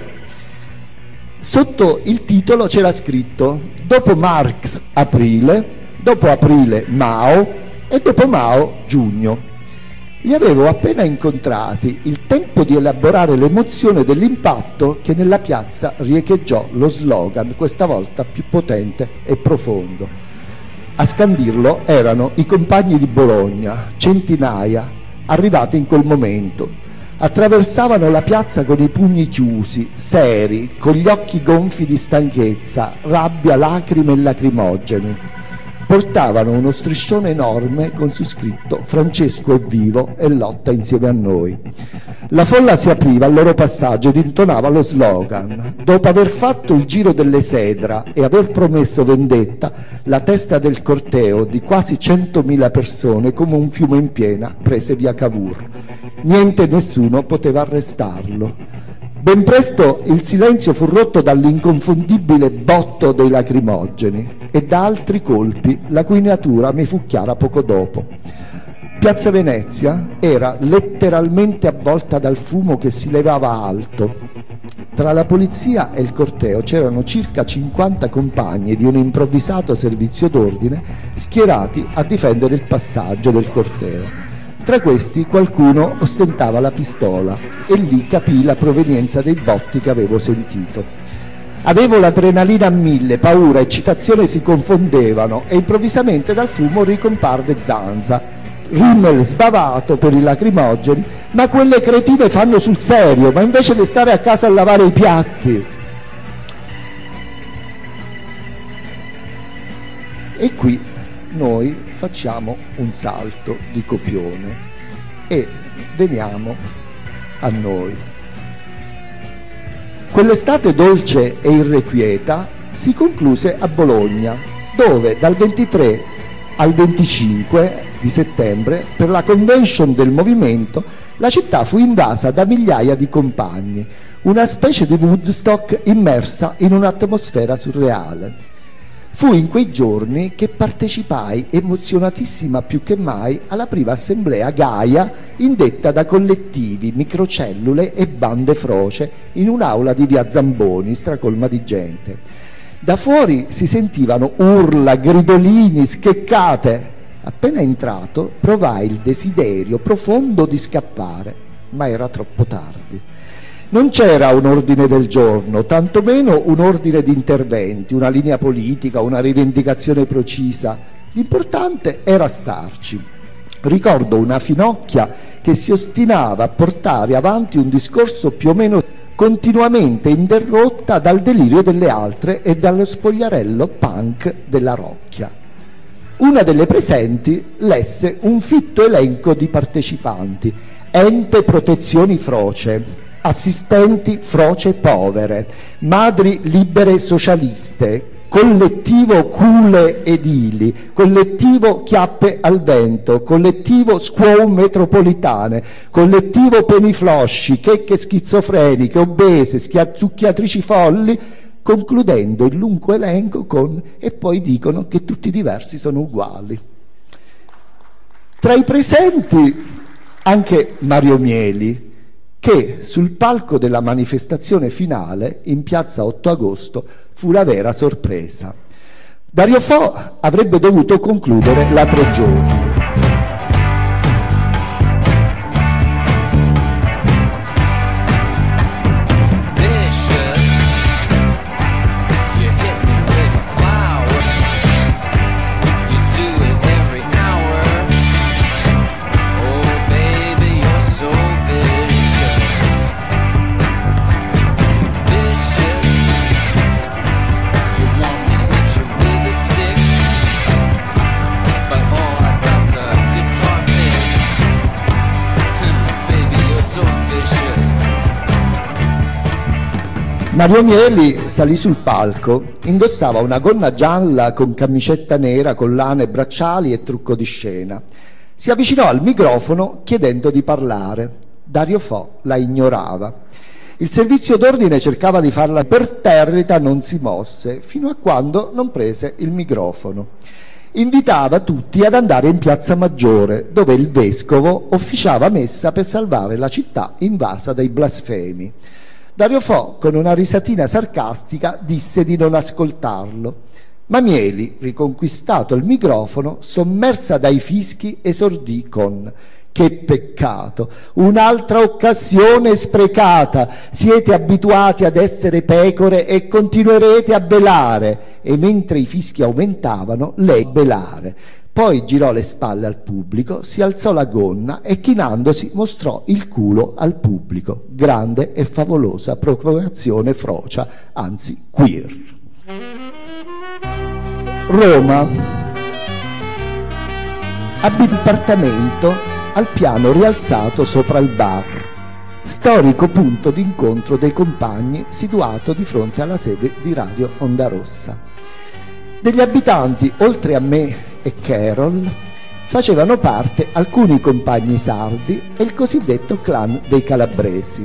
Sotto il titolo c'era scritto: dopo Marx aprile, dopo aprile Mao e dopo Mao giugno. Li avevo appena incontrati, il tempo di elaborare l'emozione dell'impatto che nella piazza riecheggiò lo slogan, questa volta più potente e profondo. A scandirlo erano i compagni di Bologna, centinaia, arrivati in quel momento. Attraversavano la piazza con i pugni chiusi, seri, con gli occhi gonfi di stanchezza, rabbia, lacrime e lacrimogeni. Portavano uno striscione enorme con su scritto «Francesco è vivo e lotta insieme a noi». La folla si apriva al loro passaggio ed intonava lo slogan. Dopo aver fatto il giro dell'Esedra e aver promesso vendetta, la testa del corteo di quasi 100.000 persone, come un fiume in piena, prese via Cavour. Niente e nessuno poteva arrestarlo. Ben presto il silenzio fu rotto dall'inconfondibile botto dei lacrimogeni e da altri colpi, la cui natura mi fu chiara poco dopo. Piazza Venezia era letteralmente avvolta dal fumo che si levava alto. Tra la polizia e il corteo c'erano circa 50 compagni di un improvvisato servizio d'ordine schierati a difendere il passaggio del corteo. Tra questi qualcuno ostentava la pistola e lì capii la provenienza dei botti che avevo sentito. Avevo l'adrenalina a 1000, paura, eccitazione si confondevano e improvvisamente dal fumo ricomparve Zanza. Rimmel sbavato per i lacrimogeni: ma quelle cretine fanno sul serio, ma invece di stare a casa a lavare i piatti. E qui noi facciamo un salto di copione e veniamo a noi. Quell'estate dolce e irrequieta si concluse a Bologna, dove dal 23 al 25 di settembre, per la convention del movimento, la città fu invasa da migliaia di compagni, una specie di Woodstock immersa in un'atmosfera surreale. Fu in quei giorni che partecipai, emozionatissima più che mai, alla prima assemblea Gaia indetta da collettivi, microcellule e bande froce in un'aula di via Zamboni stracolma di gente. Da fuori si sentivano urla, gridolini, scheccate. Appena entrato provai il desiderio profondo di scappare, ma era troppo tardi. Non c'era un ordine del giorno, tantomeno un ordine di interventi, una linea politica, una rivendicazione precisa. L'importante era starci. Ricordo una finocchia che si ostinava a portare avanti un discorso più o meno continuamente interrotta dal delirio delle altre e dallo spogliarello punk della rocchia. Una delle presenti lesse un fitto elenco di partecipanti: ente protezioni froce, assistenti froce povere, madri libere socialiste, collettivo cule edili, collettivo chiappe al vento, collettivo squaw metropolitane, collettivo peniflosci, checche schizofreniche, obese, zucchiatrici folli, concludendo il lungo elenco con «e poi dicono che tutti i diversi sono uguali». Tra i presenti anche Mario Mieli, che sul palco della manifestazione finale in piazza 8 agosto fu la vera sorpresa. Dario Fo avrebbe dovuto concludere la 3 giorni. Mario Mieli salì sul palco, indossava una gonna gialla con camicetta nera, collane, bracciali e trucco di scena. Si avvicinò al microfono chiedendo di parlare. Dario Fo la ignorava. Il servizio d'ordine cercava di farla imperterrita, non si mosse, fino a quando non prese il microfono. Invitava tutti ad andare in Piazza Maggiore, dove il vescovo officiava messa per salvare la città invasa dai blasfemi. Dario Fo, con una risatina sarcastica, disse di non ascoltarlo. Ma Mieli, riconquistato il microfono, sommersa dai fischi, esordì con: «Che peccato, un'altra occasione sprecata, siete abituati ad essere pecore e continuerete a belare». E mentre i fischi aumentavano, lei belare. Poi girò le spalle al pubblico, si alzò la gonna e chinandosi mostrò il culo al pubblico. Grande e favolosa provocazione frocia, anzi queer. Roma. Appartamento al piano rialzato sopra il bar. Storico punto d'incontro dei compagni situato di fronte alla sede di Radio Onda Rossa. Degli abitanti, oltre a me e Carol, facevano parte alcuni compagni sardi e il cosiddetto clan dei calabresi.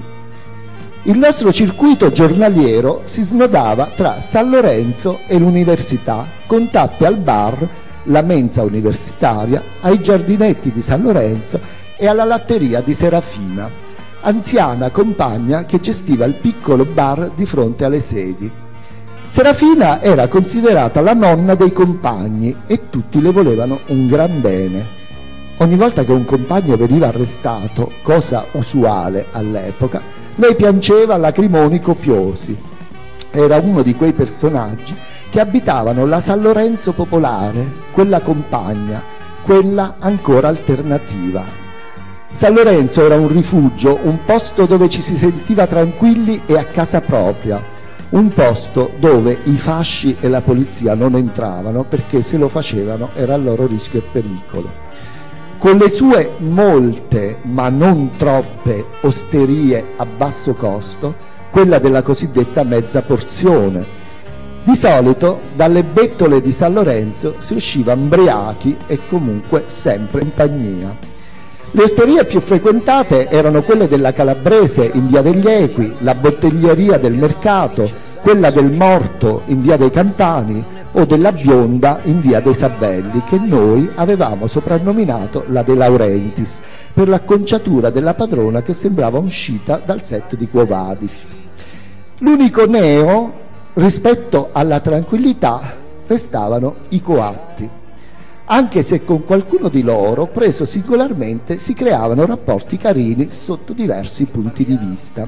Il nostro circuito giornaliero si snodava tra San Lorenzo e l'università, con tappe al bar, la mensa universitaria, ai giardinetti di San Lorenzo e alla latteria di Serafina, anziana compagna che gestiva il piccolo bar di fronte alle sedi. Serafina era considerata la nonna dei compagni e tutti le volevano un gran bene. Ogni volta che un compagno veniva arrestato, cosa usuale all'epoca, lei piangeva lacrimoni copiosi. Era uno di quei personaggi che abitavano la San Lorenzo popolare, quella compagna, quella ancora alternativa. San Lorenzo era un rifugio, un posto dove ci si sentiva tranquilli e a casa propria. Un posto dove i fasci e la polizia non entravano perché se lo facevano era a loro rischio e pericolo. Con le sue molte, ma non troppe, osterie a basso costo, quella della cosiddetta mezza porzione. Di solito dalle bettole di San Lorenzo si usciva imbriachi e comunque sempre in compagnia. Le osterie più frequentate erano quelle della Calabrese in via degli Equi, la bottiglieria del Mercato, quella del Morto in via dei Campani o della Bionda in via dei Sabelli, che noi avevamo soprannominato la De Laurentiis per l'acconciatura della padrona che sembrava uscita dal set di Quo Vadis. L'unico neo rispetto alla tranquillità restavano i coatti, anche se con qualcuno di loro, preso singolarmente, si creavano rapporti carini sotto diversi punti di vista.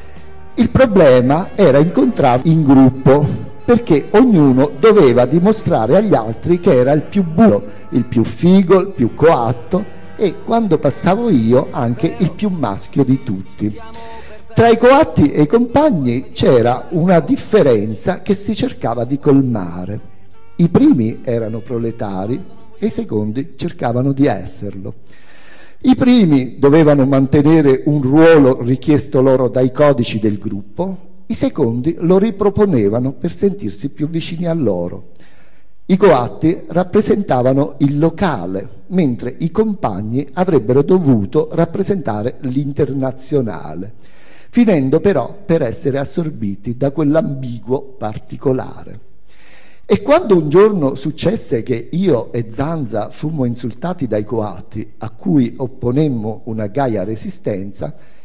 Il problema era incontrarli in gruppo, perché ognuno doveva dimostrare agli altri che era il più buono, il più figo, il più coatto e, quando passavo io, anche il più maschio di tutti. Tra i coatti e i compagni c'era una differenza che si cercava di colmare. I primi erano proletari e i secondi cercavano di esserlo. I primi dovevano mantenere un ruolo richiesto loro dai codici del gruppo, i secondi lo riproponevano per sentirsi più vicini a loro. I coatti rappresentavano il locale, mentre i compagni avrebbero dovuto rappresentare l'internazionale, finendo però per essere assorbiti da quell'ambiguo particolare. E quando un giorno successe che io e Zanza fummo insultati dai coatti, a cui opponemmo una gaia resistenza,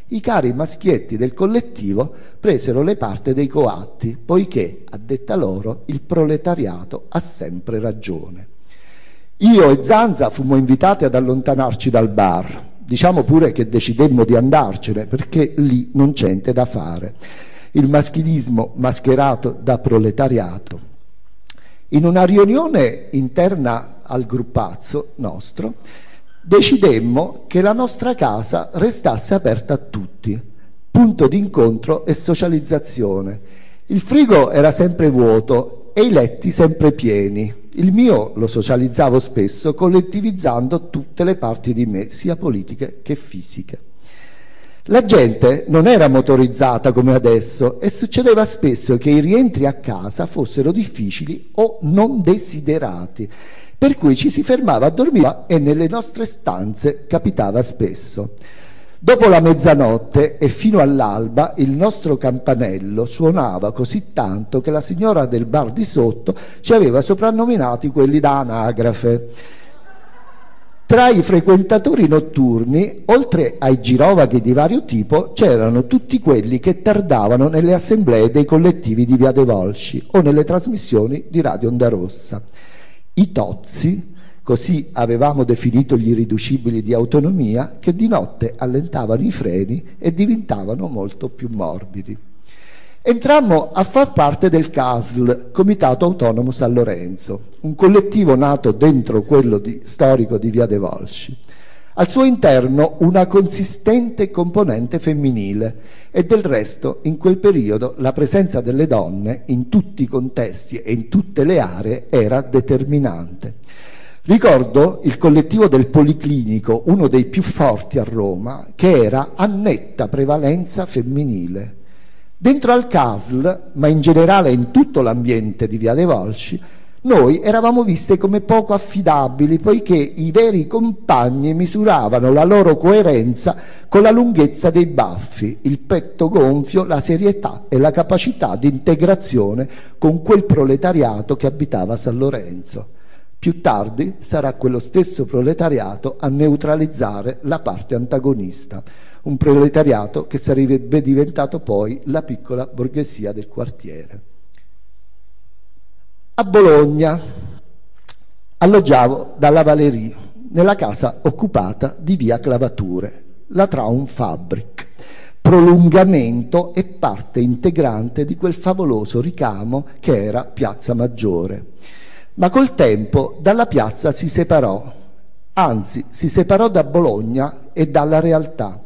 I cari maschietti del collettivo presero le parti dei coatti, poiché, a detta loro, il proletariato ha sempre ragione. Io e Zanza fummo invitati ad allontanarci dal bar. Diciamo pure che decidemmo di andarcene, perché lì non c'è niente da fare. Il maschilismo mascherato da proletariato. In una riunione interna al gruppazzo nostro, decidemmo che la nostra casa restasse aperta a tutti, punto di incontro e socializzazione. Il frigo era sempre vuoto e i letti sempre pieni. Il mio lo socializzavo spesso collettivizzando tutte le parti di me, sia politiche che fisiche. La gente non era motorizzata come adesso e succedeva spesso che i rientri a casa fossero difficili o non desiderati, per cui ci si fermava a dormire e nelle nostre stanze capitava spesso. Dopo la mezzanotte e fino all'alba il nostro campanello suonava così tanto che la signora del bar di sotto ci aveva soprannominati quelli da anagrafe. Tra i frequentatori notturni, oltre ai girovaghi di vario tipo, c'erano tutti quelli che tardavano nelle assemblee dei collettivi di Via dei Volsci o nelle trasmissioni di Radio Onda Rossa. I tozzi, così avevamo definito gli irriducibili di autonomia, che di notte allentavano i freni e diventavano molto più morbidi. Entrammo a far parte del CASL, Comitato Autonomo San Lorenzo, un collettivo nato dentro quello storico di Via dei Volsci. Al suo interno una consistente componente femminile e del resto in quel periodo la presenza delle donne in tutti i contesti e in tutte le aree era determinante. Ricordo il collettivo del Policlinico, uno dei più forti a Roma, che era a netta prevalenza femminile. Dentro al CASL, ma in generale in tutto l'ambiente di Via dei Volsci, noi eravamo viste come poco affidabili, poiché i veri compagni misuravano la loro coerenza con la lunghezza dei baffi, il petto gonfio, la serietà e la capacità di integrazione con quel proletariato che abitava San Lorenzo. Più tardi sarà quello stesso proletariato a neutralizzare la parte antagonista, un proletariato che sarebbe diventato poi la piccola borghesia del quartiere. A Bologna alloggiavo dalla Valerie nella casa occupata di via Clavature, la Traun Fabrik, prolungamento e parte integrante di quel favoloso ricamo che era Piazza Maggiore. Ma col tempo dalla piazza si separò, anzi si separò da Bologna e dalla realtà.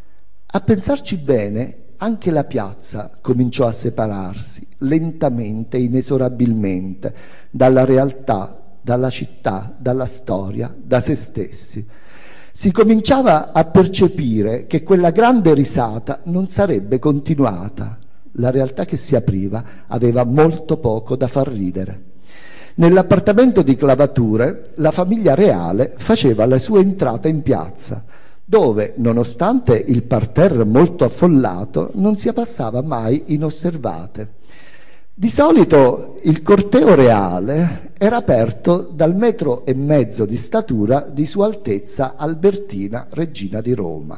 A pensarci bene, anche la piazza cominciò a separarsi, lentamente, inesorabilmente, dalla realtà, dalla città, dalla storia, da se stessi. Si cominciava a percepire che quella grande risata non sarebbe continuata. La realtà che si apriva aveva molto poco da far ridere. Nell'appartamento di Clavature la famiglia reale faceva la sua entrata in piazza, dove, nonostante il parterre molto affollato, non si passava mai inosservate. Di solito il corteo reale era aperto dal 1,5 metri di statura di Sua Altezza Albertina, regina di Roma,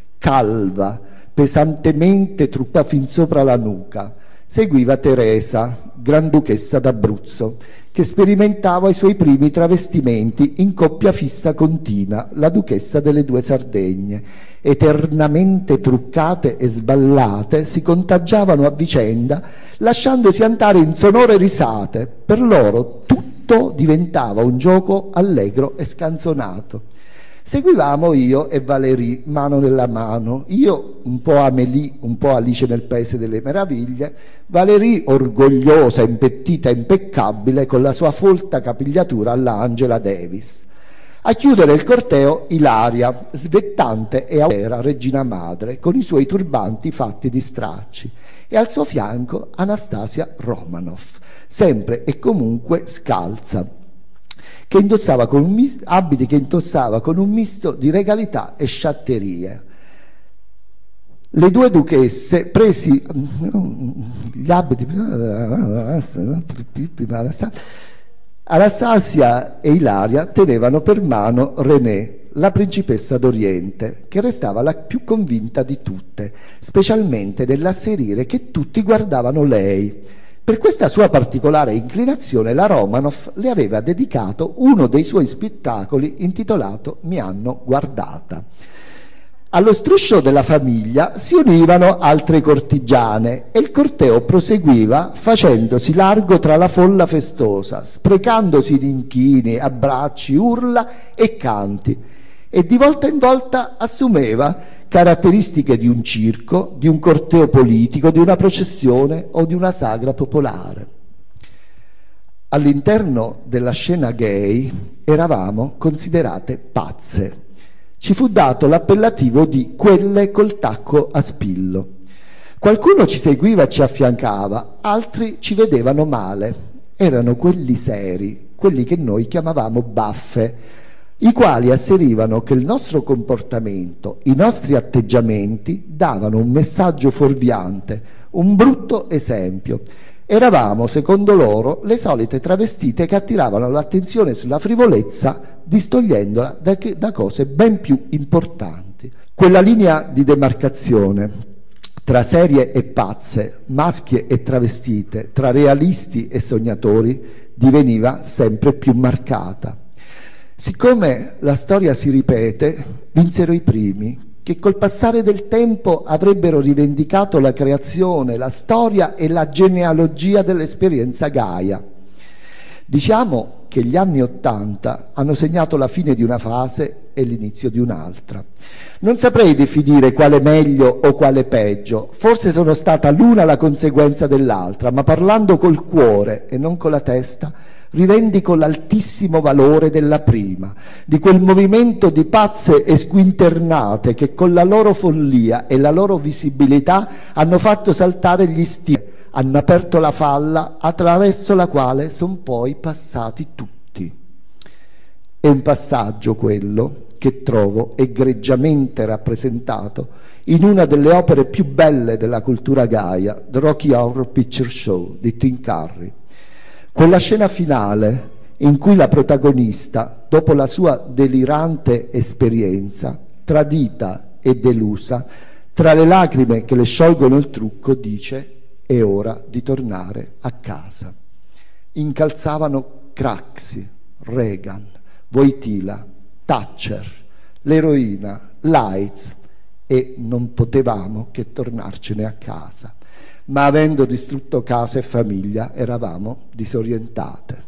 calva, pesantemente truccata fin sopra la nuca. Seguiva Teresa, Granduchessa d'Abruzzo, che sperimentava i suoi primi travestimenti in coppia fissa con Tina, la duchessa delle Due Sardegne. Eternamente truccate e sballate, si contagiavano a vicenda, lasciandosi andare in sonore risate. Per loro tutto diventava un gioco allegro e scanzonato. Seguivamo io e Valerie, mano nella mano, io un po' Amélie, un po' Alice nel Paese delle Meraviglie, Valerie orgogliosa, impettita, impeccabile, con la sua folta capigliatura alla Angela Davis. A chiudere il corteo Ilaria, svettante e austera regina madre, con i suoi turbanti fatti di stracci, e al suo fianco Anastasia Romanov, sempre e comunque scalza, che indossava abiti che indossava con un misto di regalità e sciatterie. Le due duchesse, presi gli abiti, Anastasia e Ilaria tenevano per mano René, la principessa d'Oriente, che restava la più convinta di tutte, specialmente nell'asserire che tutti guardavano lei. Per questa sua particolare inclinazione la Romanov le aveva dedicato uno dei suoi spettacoli intitolato Mi hanno guardata. Allo struscio della famiglia si univano altre cortigiane e il corteo proseguiva facendosi largo tra la folla festosa, sprecandosi in inchini, abbracci, urla e canti, e di volta in volta assumeva caratteristiche di un circo, di un corteo politico, di una processione o di una sagra popolare. All'interno della scena gay eravamo considerate pazze. Ci fu dato l'appellativo di quelle col tacco a spillo. Qualcuno ci seguiva e ci affiancava, altri ci vedevano male. Erano quelli seri, quelli che noi chiamavamo baffe, i quali asserivano che il nostro comportamento, i nostri atteggiamenti davano un messaggio fuorviante, un brutto esempio. Eravamo, secondo loro, le solite travestite che attiravano l'attenzione sulla frivolezza, distogliendola da cose ben più importanti. Quella linea di demarcazione tra serie e pazze, maschie e travestite, tra realisti e sognatori, diveniva sempre più marcata. Siccome la storia si ripete, vinsero i primi, che col passare del tempo avrebbero rivendicato la creazione, la storia e la genealogia dell'esperienza Gaia. Diciamo che gli anni '80 hanno segnato la fine di una fase e l'inizio di un'altra. Non saprei definire quale meglio o quale peggio, forse sono stata l'una la conseguenza dell'altra, ma parlando col cuore e non con la testa, rivendico l'altissimo valore della prima, di quel movimento di pazze e squinternate che con la loro follia e la loro visibilità hanno fatto saltare gli stili, hanno aperto la falla attraverso la quale sono poi passati tutti. È un passaggio quello che trovo egregiamente rappresentato in una delle opere più belle della cultura Gaia, The Rocky Horror Picture Show di Tim Curry. Quella scena finale in cui la protagonista, dopo la sua delirante esperienza, tradita e delusa, tra le lacrime che le sciolgono il trucco, dice: è ora di tornare a casa. Incalzavano Craxi, Reagan, Wojtyla, Thatcher, l'eroina, Lights, e non potevamo che tornarcene a casa. Ma avendo distrutto casa e famiglia eravamo disorientate.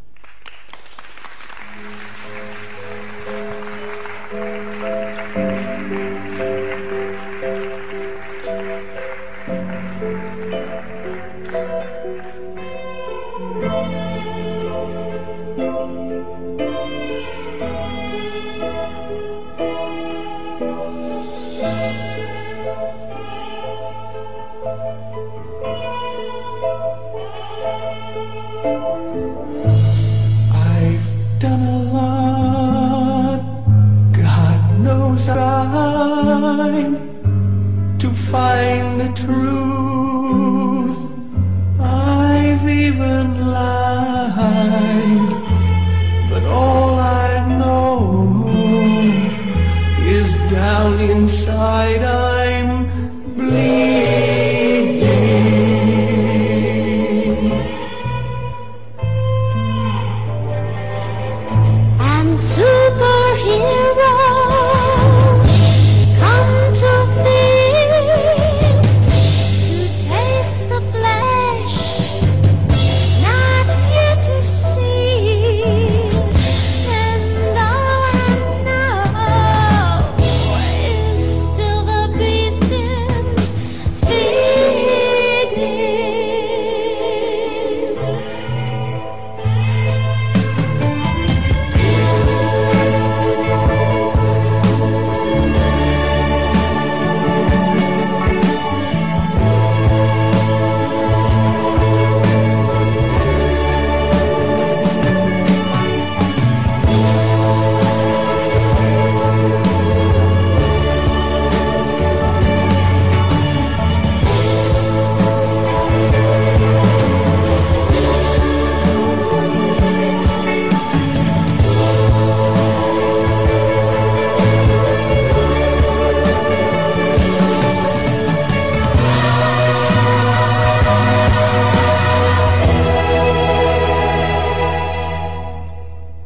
To find the truth, I've even lied, but all I know is down inside I'm bleeding. And superheroes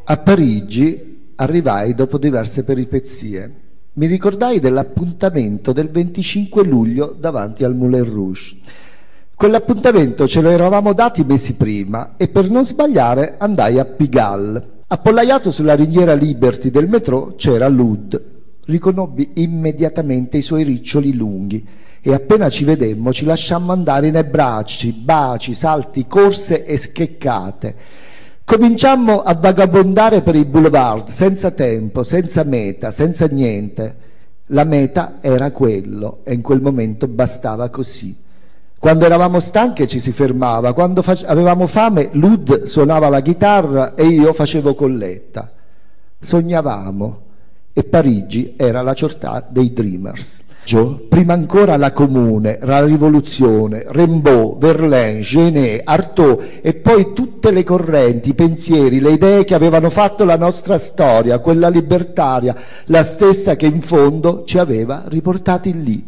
A Parigi arrivai dopo diverse peripezie. Mi ricordai dell'appuntamento del 25 luglio davanti al Moulin Rouge. Quell'appuntamento ce lo eravamo dati mesi prima e per non sbagliare andai a Pigalle. Appollaiato sulla ringhiera Liberty del metro c'era Lud. Riconobbi immediatamente i suoi riccioli lunghi e appena ci vedemmo ci lasciammo andare nei bracci, baci, salti, corse e scheccate. Cominciammo a vagabondare per i boulevard senza tempo, senza meta, senza niente. La meta era quello e in quel momento bastava così. Quando eravamo stanche ci si fermava, quando avevamo fame Lud suonava la chitarra e io facevo colletta. Sognavamo e Parigi era la città dei dreamers. Prima ancora la Comune, la Rivoluzione, Rimbaud, Verlaine, Genet, Artaud e poi tutte le correnti, i pensieri, le idee che avevano fatto la nostra storia, quella libertaria, la stessa che in fondo ci aveva riportati lì.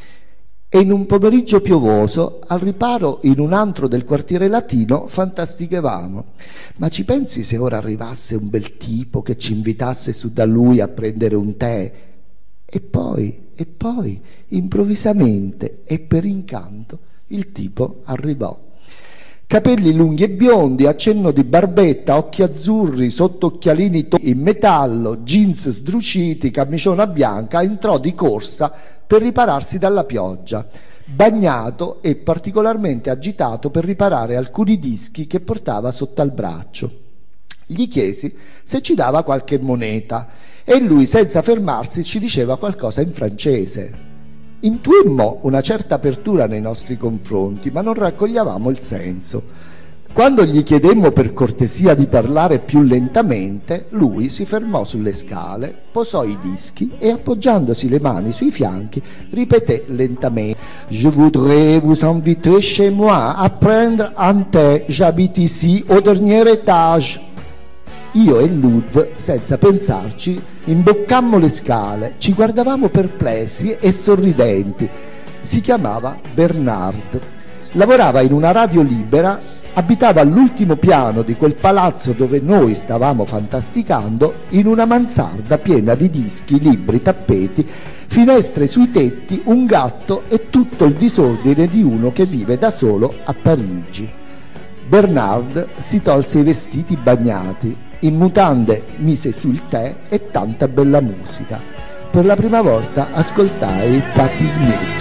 E in un pomeriggio piovoso, al riparo in un antro del quartiere latino, fantastichevamo. Ma ci pensi se ora arrivasse un bel tipo che ci invitasse su da lui a prendere un tè? E poi, improvvisamente e per incanto, il tipo arrivò. Capelli lunghi e biondi, accenno di barbetta, occhi azzurri, sottocchialini in metallo, jeans sdruciti, camiciona bianca, entrò di corsa per ripararsi dalla pioggia, bagnato e particolarmente agitato per riparare alcuni dischi che portava sotto al braccio. Gli chiesi se ci dava qualche moneta e lui, senza fermarsi, ci diceva qualcosa in francese. Intuimmo una certa apertura nei nostri confronti, ma non raccoglievamo il senso. Quando gli chiedemmo per cortesia di parlare più lentamente, lui si fermò sulle scale, posò i dischi e, appoggiandosi le mani sui fianchi, ripeté lentamente: Je voudrais vous inviter chez moi à prendre un thé, j'habite ici au dernier étage. Io e Lud, senza pensarci, imboccammo le scale, ci guardavamo perplessi e sorridenti. Si chiamava Bernard, lavorava in una radio libera, abitava all'ultimo piano di quel palazzo dove noi stavamo fantasticando, in una mansarda piena di dischi, libri, tappeti, finestre sui tetti, un gatto e tutto il disordine di uno che vive da solo a Parigi. Bernard si tolse i vestiti bagnati, in mutande mise sul tè e tanta bella musica. Per la prima volta ascoltai Patti Smith.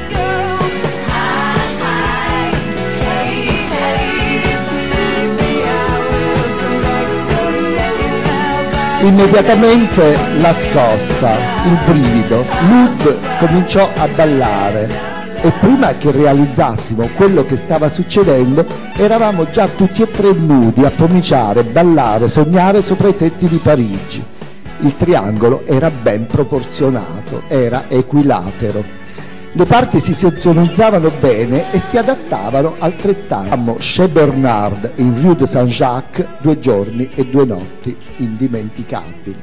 Immediatamente la scossa, il brivido, Lud cominciò a ballare e prima che realizzassimo quello che stava succedendo eravamo già tutti e tre nudi a pomiciare, ballare, sognare sopra i tetti di Parigi. Il triangolo era ben proporzionato, era equilatero. Le parti si sintonizzavano bene e si adattavano altrettanto. Chez Bernard in Rue de Saint-Jacques 2 giorni e 2 notti indimenticabili.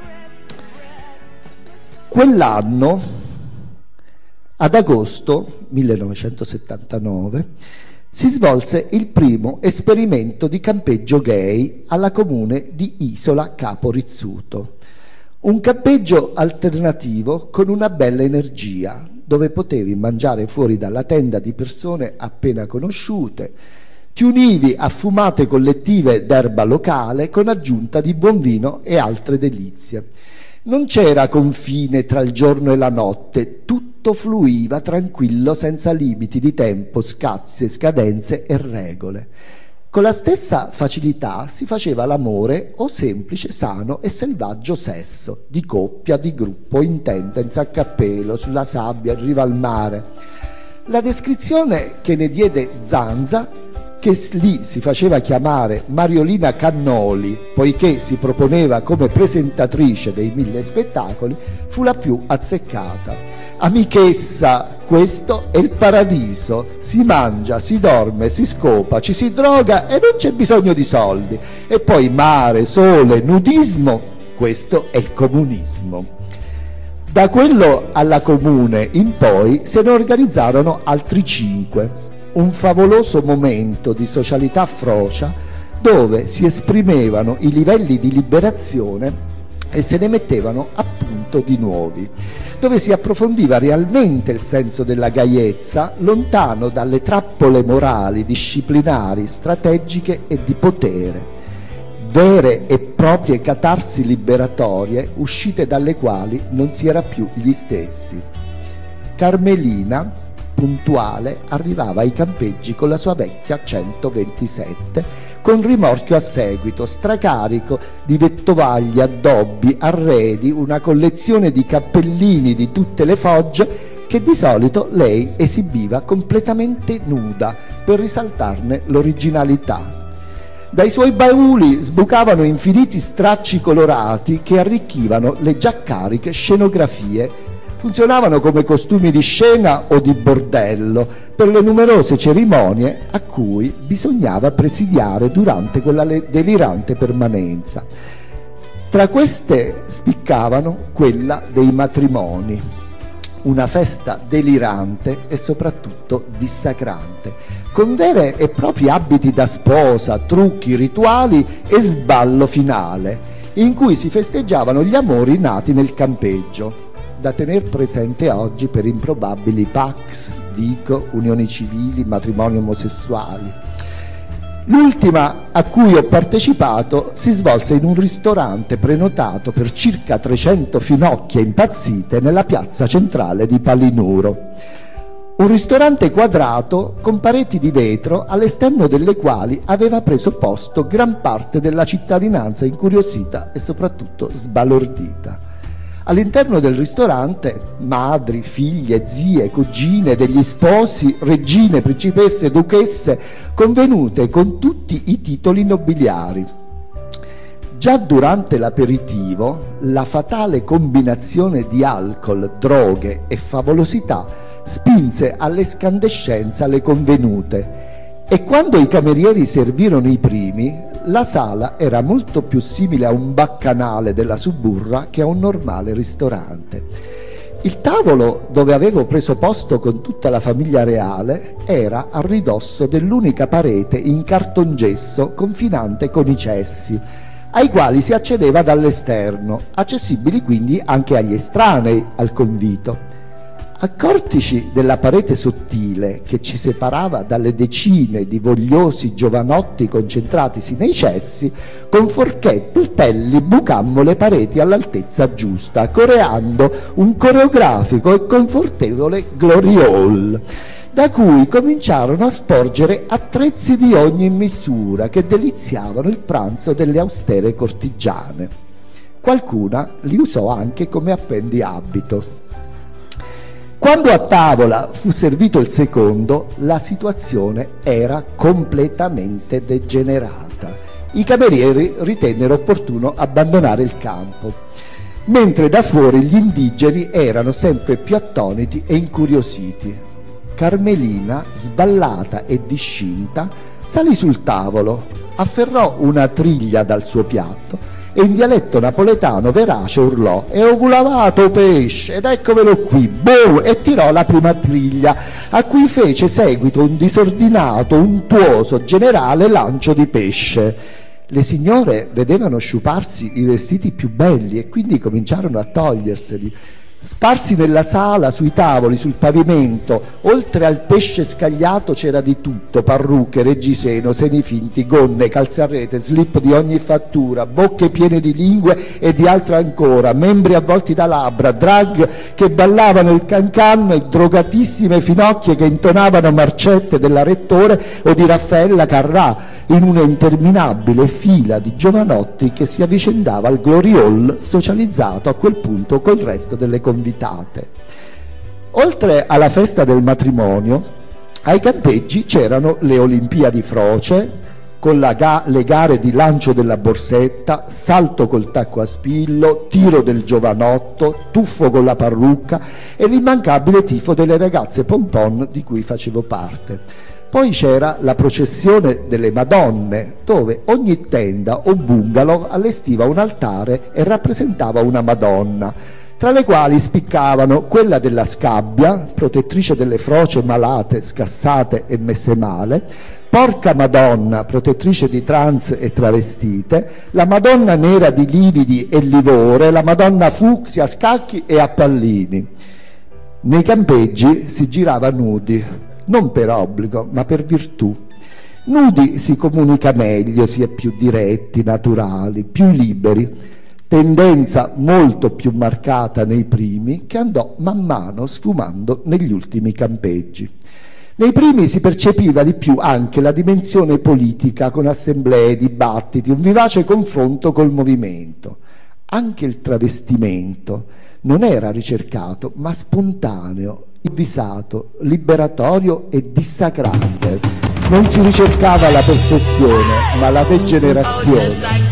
Quell'anno, ad agosto 1979, si svolse il primo esperimento di campeggio gay alla comune di Isola Capo Rizzuto. Un campeggio alternativo con una bella energia, dove potevi mangiare fuori dalla tenda di persone appena conosciute, ti univi a fumate collettive d'erba locale con aggiunta di buon vino e altre delizie. Non c'era confine tra il giorno e la notte, tutto fluiva tranquillo senza limiti di tempo, scazzi, scadenze e regole. Con la stessa facilità si faceva l'amore o semplice, sano e selvaggio sesso, di coppia, di gruppo, in tenda, in sacco a pelo, sulla sabbia, in riva al mare. La descrizione che ne diede Zanza, che lì si faceva chiamare Mariolina Cannoli, poiché si proponeva come presentatrice dei 1000 spettacoli, fu la più azzeccata. Amichessa, questo è il paradiso, si mangia, si dorme, si scopa, ci si droga e non c'è bisogno di soldi. E poi mare, sole, nudismo, questo è il comunismo. Da quello alla comune in poi se ne organizzarono altri 5. Un favoloso momento di socialità frocia dove si esprimevano i livelli di liberazione e se ne mettevano a punto di nuovi, dove si approfondiva realmente il senso della gaiezza, lontano dalle trappole morali, disciplinari, strategiche e di potere, vere e proprie catarsi liberatorie uscite dalle quali non si era più gli stessi. Carmelina, puntuale, arrivava ai campeggi con la sua vecchia 127, con rimorchio a seguito, stracarico di vettovaglie, addobbi, arredi, una collezione di cappellini di tutte le fogge che di solito lei esibiva completamente nuda per risaltarne l'originalità. Dai suoi bauli sbucavano infiniti stracci colorati che arricchivano le già cariche scenografie. Funzionavano come costumi di scena o di bordello per le numerose cerimonie a cui bisognava presidiare durante quella delirante permanenza. Tra queste spiccavano quella dei matrimoni, una festa delirante e soprattutto dissacrante, con veri e propri abiti da sposa, trucchi, rituali e sballo finale, in cui si festeggiavano gli amori nati nel campeggio, da tener presente oggi per improbabili pax, dico, unioni civili, matrimoni omosessuali. L'ultima a cui ho partecipato si svolse in un ristorante prenotato per circa 300 finocchie impazzite nella piazza centrale di Palinuro. Un ristorante quadrato con pareti di vetro all'esterno delle quali aveva preso posto gran parte della cittadinanza incuriosita e soprattutto sbalordita. All'interno del ristorante madri, figlie, zie, cugine degli sposi, regine, principesse, duchesse, convenute con tutti i titoli nobiliari. Già durante l'aperitivo, la fatale combinazione di alcol, droghe e favolosità spinse all'escandescenza le convenute, e quando i camerieri servirono i primi, la sala era molto più simile a un baccanale della Suburra che a un normale ristorante. Il tavolo dove avevo preso posto con tutta la famiglia reale era a ridosso dell'unica parete in cartongesso confinante con i cessi, ai quali si accedeva dall'esterno, accessibili quindi anche agli estranei al convito. Accortici della parete sottile che ci separava dalle decine di vogliosi giovanotti concentratisi nei cessi, con forché e coltelli bucammo le pareti all'altezza giusta, coreando un coreografico e confortevole glory hall, da cui cominciarono a sporgere attrezzi di ogni misura che deliziavano il pranzo delle austere cortigiane. Qualcuna li usò anche come appendiabito. Quando a tavola fu servito il secondo, la situazione era completamente degenerata. I camerieri ritennero opportuno abbandonare il campo, mentre da fuori gli indigeni erano sempre più attoniti e incuriositi. Carmelina, sballata e discinta, salì sul tavolo, afferrò una triglia dal suo piatto e in dialetto napoletano verace urlò: "E ho lavato pesce, ed eccomelo qui, boh!" e tirò la prima triglia, a cui fece seguito un disordinato, untuoso, generale lancio di pesce. Le signore vedevano sciuparsi i vestiti più belli e quindi cominciarono a toglierseli. Sparsi nella sala, sui tavoli, sul pavimento, oltre al pesce scagliato c'era di tutto: parrucche, reggiseno, seni finti, gonne, calze a rete, slip di ogni fattura, bocche piene di lingue e di altre ancora, membri avvolti da labbra, drag che ballavano il cancan e drogatissime finocchie che intonavano marcette della Rettore o di Raffaella Carrà, in una interminabile fila di giovanotti che si avvicendava al glory hall, socializzato a quel punto col resto delle convitate. Oltre alla festa del matrimonio, ai campeggi c'erano le Olimpiadi Froce, con le gare di lancio della borsetta, salto col tacco a spillo, tiro del giovanotto, tuffo con la parrucca e l'immancabile tifo delle ragazze pompon di cui facevo parte. Poi c'era la processione delle Madonne, dove ogni tenda o bungalow allestiva un altare e rappresentava una Madonna, tra le quali spiccavano quella della Scabbia, protettrice delle froce malate, scassate e messe male, porca Madonna protettrice di trans e travestite, la Madonna nera di lividi e livore, la Madonna fucsia a scacchi e a pallini. Nei campeggi si girava nudi, non per obbligo, ma per virtù. Nudi si comunica meglio, si è più diretti, naturali, più liberi, tendenza molto più marcata nei primi, che andò man mano sfumando negli ultimi campeggi. Nei primi si percepiva di più anche la dimensione politica, con assemblee, dibattiti, un vivace confronto col movimento. Anche il travestimento non era ricercato, ma spontaneo, improvvisato, liberatorio e dissacrante. Non si ricercava la perfezione, ma la degenerazione.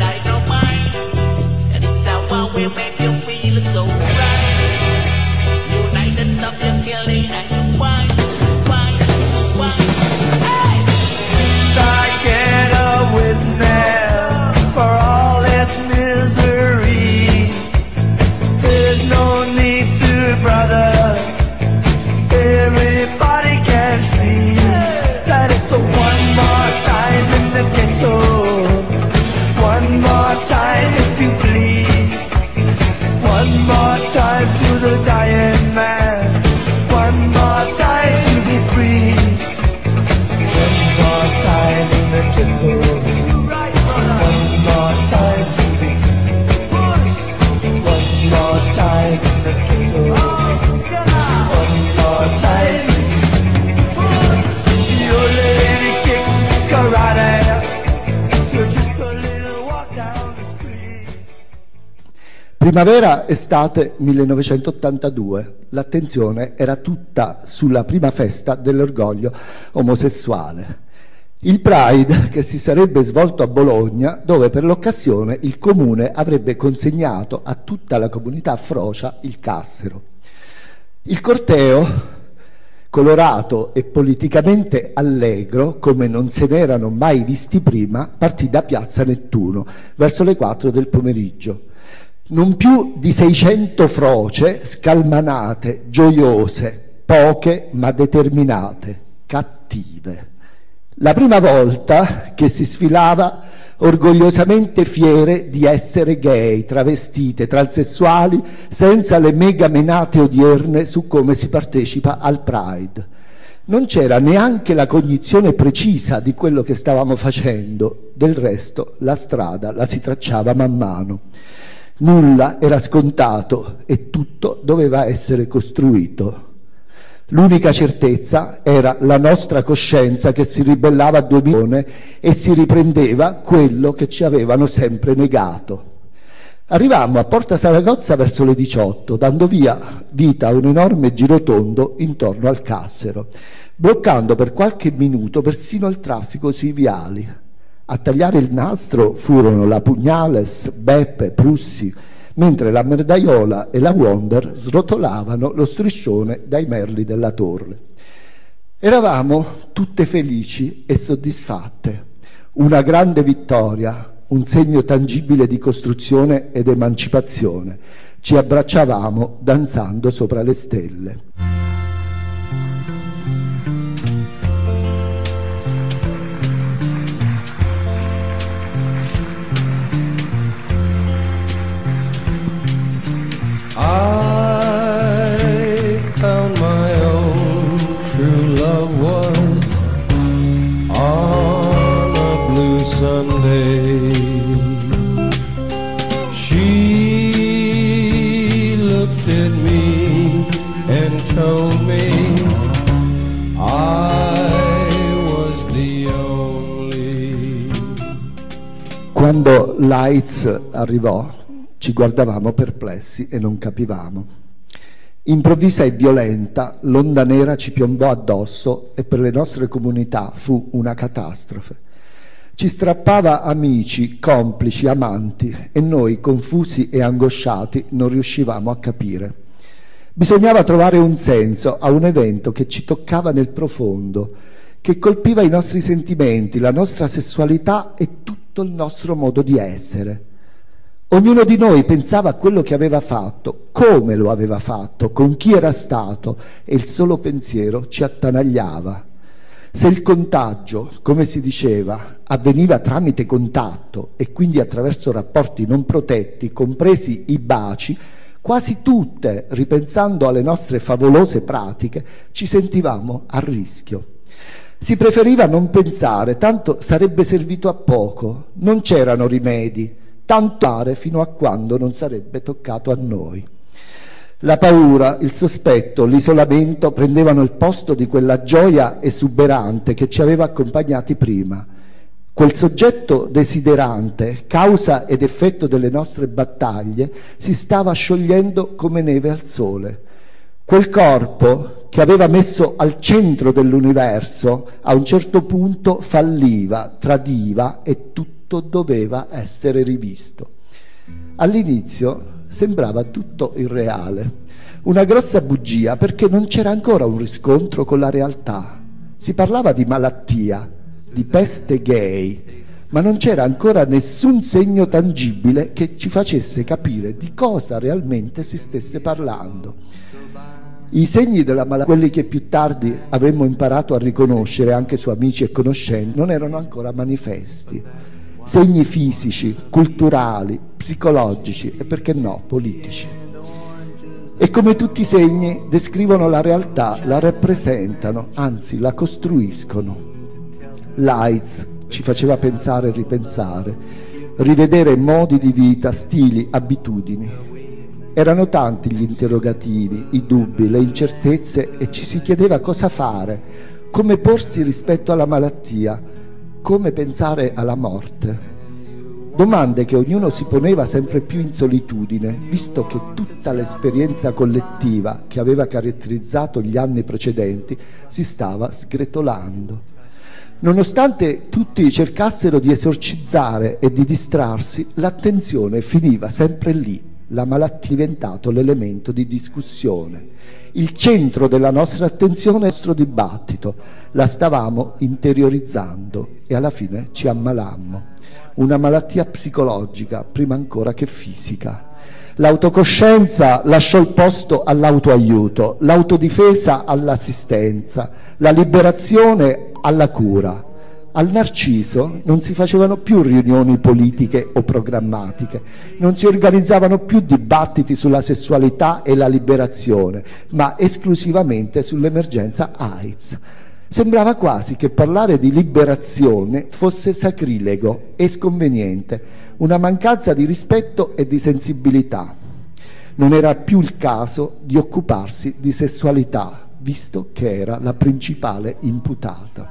Primavera, estate 1982, l'attenzione era tutta sulla prima festa dell'orgoglio omosessuale. Il Pride, che si sarebbe svolto a Bologna, dove per l'occasione il comune avrebbe consegnato a tutta la comunità frocia il cassero. Il corteo, colorato e politicamente allegro, come non se n'erano mai visti prima, partì da Piazza Nettuno verso le 4 del pomeriggio. Non più di 600 froce scalmanate, gioiose, poche ma determinate, cattive. La prima volta che si sfilava orgogliosamente fiere di essere gay, travestite, transessuali, senza le mega menate odierne su come si partecipa al Pride. Non c'era neanche la cognizione precisa di quello che stavamo facendo, del resto la strada la si tracciava man mano. Nulla era scontato e tutto doveva essere costruito. L'unica certezza era la nostra coscienza che si ribellava a 2 milioni e si riprendeva quello che ci avevano sempre negato. Arrivammo a Porta Saragozza verso le 18, dando vita a un enorme girotondo intorno al cassero, bloccando per qualche minuto persino il traffico sui viali. A tagliare il nastro furono la Pugnales, Beppe, Prussi, mentre la Merdaiola e la Wonder srotolavano lo striscione dai merli della torre. Eravamo tutte felici e soddisfatte. Una grande vittoria, un segno tangibile di costruzione ed emancipazione. Ci abbracciavamo danzando sopra le stelle. I found my own true love was on a blue Sunday. She looked at me and told me I was the only. Quando l'AIDS arrivò, ci guardavamo perplessi e non capivamo. Improvvisa e violenta, l'onda nera ci piombò addosso e per le nostre comunità fu una catastrofe. Ci strappava amici, complici, amanti e noi, confusi e angosciati, non riuscivamo a capire. Bisognava trovare un senso a un evento che ci toccava nel profondo, che colpiva i nostri sentimenti, la nostra sessualità e tutto il nostro modo di essere. Ognuno di noi pensava a quello che aveva fatto, come lo aveva fatto, con chi era stato, e il solo pensiero ci attanagliava. Se il contagio, come si diceva, avveniva tramite contatto e quindi attraverso rapporti non protetti, compresi i baci, quasi tutte, ripensando alle nostre favolose pratiche, ci sentivamo a rischio. Si preferiva non pensare, tanto sarebbe servito a poco, non c'erano rimedi, tanto fare fino a quando non sarebbe toccato a noi. La paura, il sospetto, l'isolamento prendevano il posto di quella gioia esuberante che ci aveva accompagnati prima. Quel soggetto desiderante, causa ed effetto delle nostre battaglie, si stava sciogliendo come neve al sole. Quel corpo che aveva messo al centro dell'universo, a un certo punto falliva, tradiva e tutto doveva essere rivisto. All'inizio sembrava tutto irreale, una grossa bugia perché non c'era ancora un riscontro con la realtà. Si parlava di malattia, di peste gay, ma non c'era ancora nessun segno tangibile che ci facesse capire di cosa realmente si stesse parlando. I segni della malattia, quelli che più tardi avremmo imparato a riconoscere anche su amici e conoscenti, non erano ancora manifesti. Segni fisici, culturali, psicologici e perché no, politici. E come tutti i segni descrivono la realtà, la rappresentano, anzi la costruiscono. L'AIDS ci faceva pensare e ripensare, rivedere modi di vita, stili, abitudini. Erano tanti gli interrogativi, i dubbi, le incertezze e ci si chiedeva cosa fare, come porsi rispetto alla malattia, come pensare alla morte. Domande che ognuno si poneva sempre più in solitudine, visto che tutta l'esperienza collettiva che aveva caratterizzato gli anni precedenti si stava sgretolando. Nonostante tutti cercassero di esorcizzare e di distrarsi, l'attenzione finiva sempre lì. La malattia è diventato l'elemento di discussione. Il centro della nostra attenzione è il nostro dibattito. La stavamo interiorizzando e alla fine ci ammalammo. Una malattia psicologica, prima ancora che fisica. L'autocoscienza lasciò il posto all'autoaiuto, l'autodifesa all'assistenza, la liberazione alla cura. Al Narciso non si facevano più riunioni politiche o programmatiche, non si organizzavano più dibattiti sulla sessualità e la liberazione, ma esclusivamente sull'emergenza AIDS. Sembrava quasi che parlare di liberazione fosse sacrilego e sconveniente, una mancanza di rispetto e di sensibilità. Non era più il caso di occuparsi di sessualità, visto che era la principale imputata.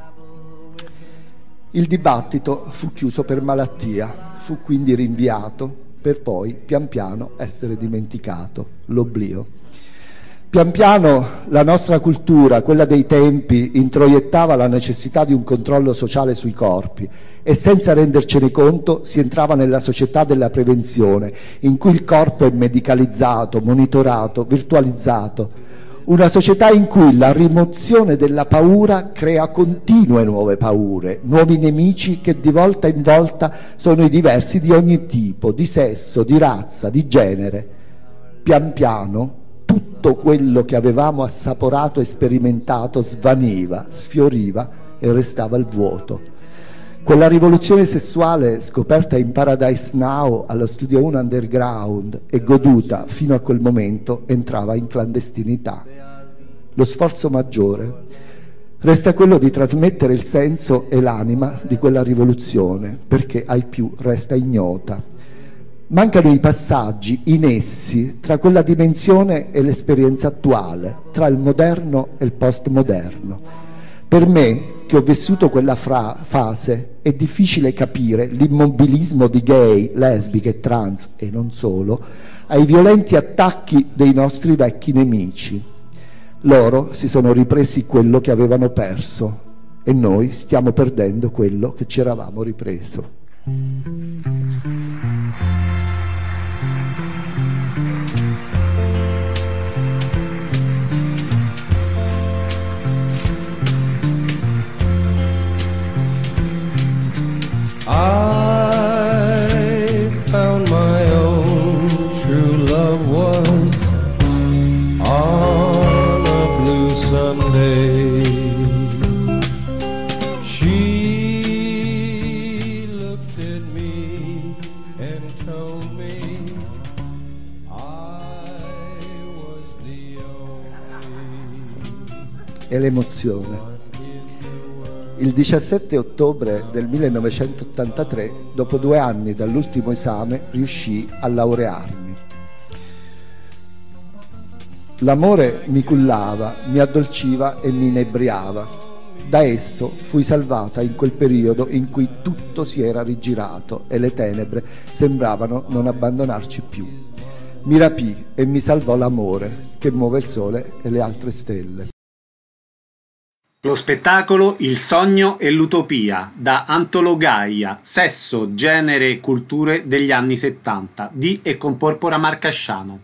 Il dibattito fu chiuso per malattia, fu quindi rinviato per poi pian piano essere dimenticato, l'oblio. Pian piano la nostra cultura, quella dei tempi, introiettava la necessità di un controllo sociale sui corpi e senza rendercene conto si entrava nella società della prevenzione, in cui il corpo è medicalizzato, monitorato, virtualizzato. Una società in cui la rimozione della paura crea continue nuove paure, nuovi nemici che di volta in volta sono i diversi di ogni tipo, di sesso, di razza, di genere. Pian piano tutto quello che avevamo assaporato e sperimentato svaniva, sfioriva e restava il vuoto. Quella rivoluzione sessuale scoperta in Paradise Now allo Studio 1 Underground e goduta fino a quel momento entrava in clandestinità. Lo sforzo maggiore resta quello di trasmettere il senso e l'anima di quella rivoluzione, perché ai più resta ignota. Mancano i passaggi, i nessi tra quella dimensione e l'esperienza attuale, tra il moderno e il postmoderno. Per me, che ho vissuto quella fase, è difficile capire l'immobilismo di gay, lesbiche e trans, e non solo, ai violenti attacchi dei nostri vecchi nemici. Loro si sono ripresi quello che avevano perso e noi stiamo perdendo quello che ci eravamo ripreso. I found my own true love was on a blue Sunday. e l'emozione. Il 17 ottobre del 1983, dopo 2 anni dall'ultimo esame, riuscii a laurearmi. L'amore mi cullava, mi addolciva e mi inebriava. Da esso fui salvata in quel periodo in cui tutto si era rigirato e le tenebre sembravano non abbandonarci più. Mi rapì e mi salvò l'amore che muove il sole e le altre stelle. Lo spettacolo Il sogno e l'utopia, da Antologaia, sesso, genere e culture degli anni 70, di e con Porpora Marcasciano.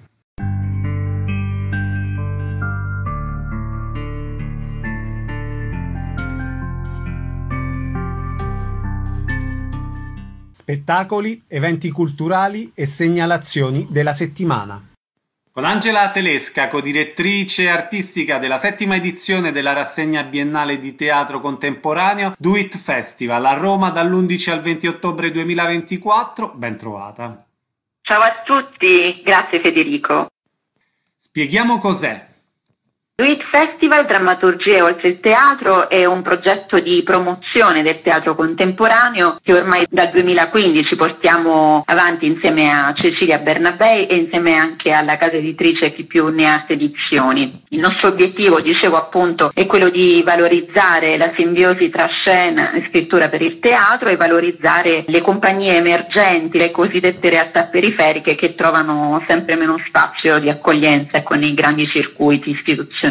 Spettacoli, eventi culturali e segnalazioni della settimana. Con Angela Telesca, codirettrice artistica della 7ª edizione della rassegna biennale di teatro contemporaneo Do It Festival a Roma dall'11 al 20 ottobre 2024, ben trovata. Ciao a tutti, grazie Federico. Spieghiamo cos'è. Do It Festival, Drammaturgia e Oltre il Teatro è un progetto di promozione del teatro contemporaneo che ormai dal 2015 portiamo avanti insieme a Cecilia Bernabei e insieme anche alla casa editrice Chi più ne ha edizioni. Il nostro obiettivo, dicevo appunto, è quello di valorizzare la simbiosi tra scena e scrittura per il teatro e valorizzare le compagnie emergenti, le cosiddette realtà periferiche che trovano sempre meno spazio di accoglienza con i grandi circuiti istituzionali.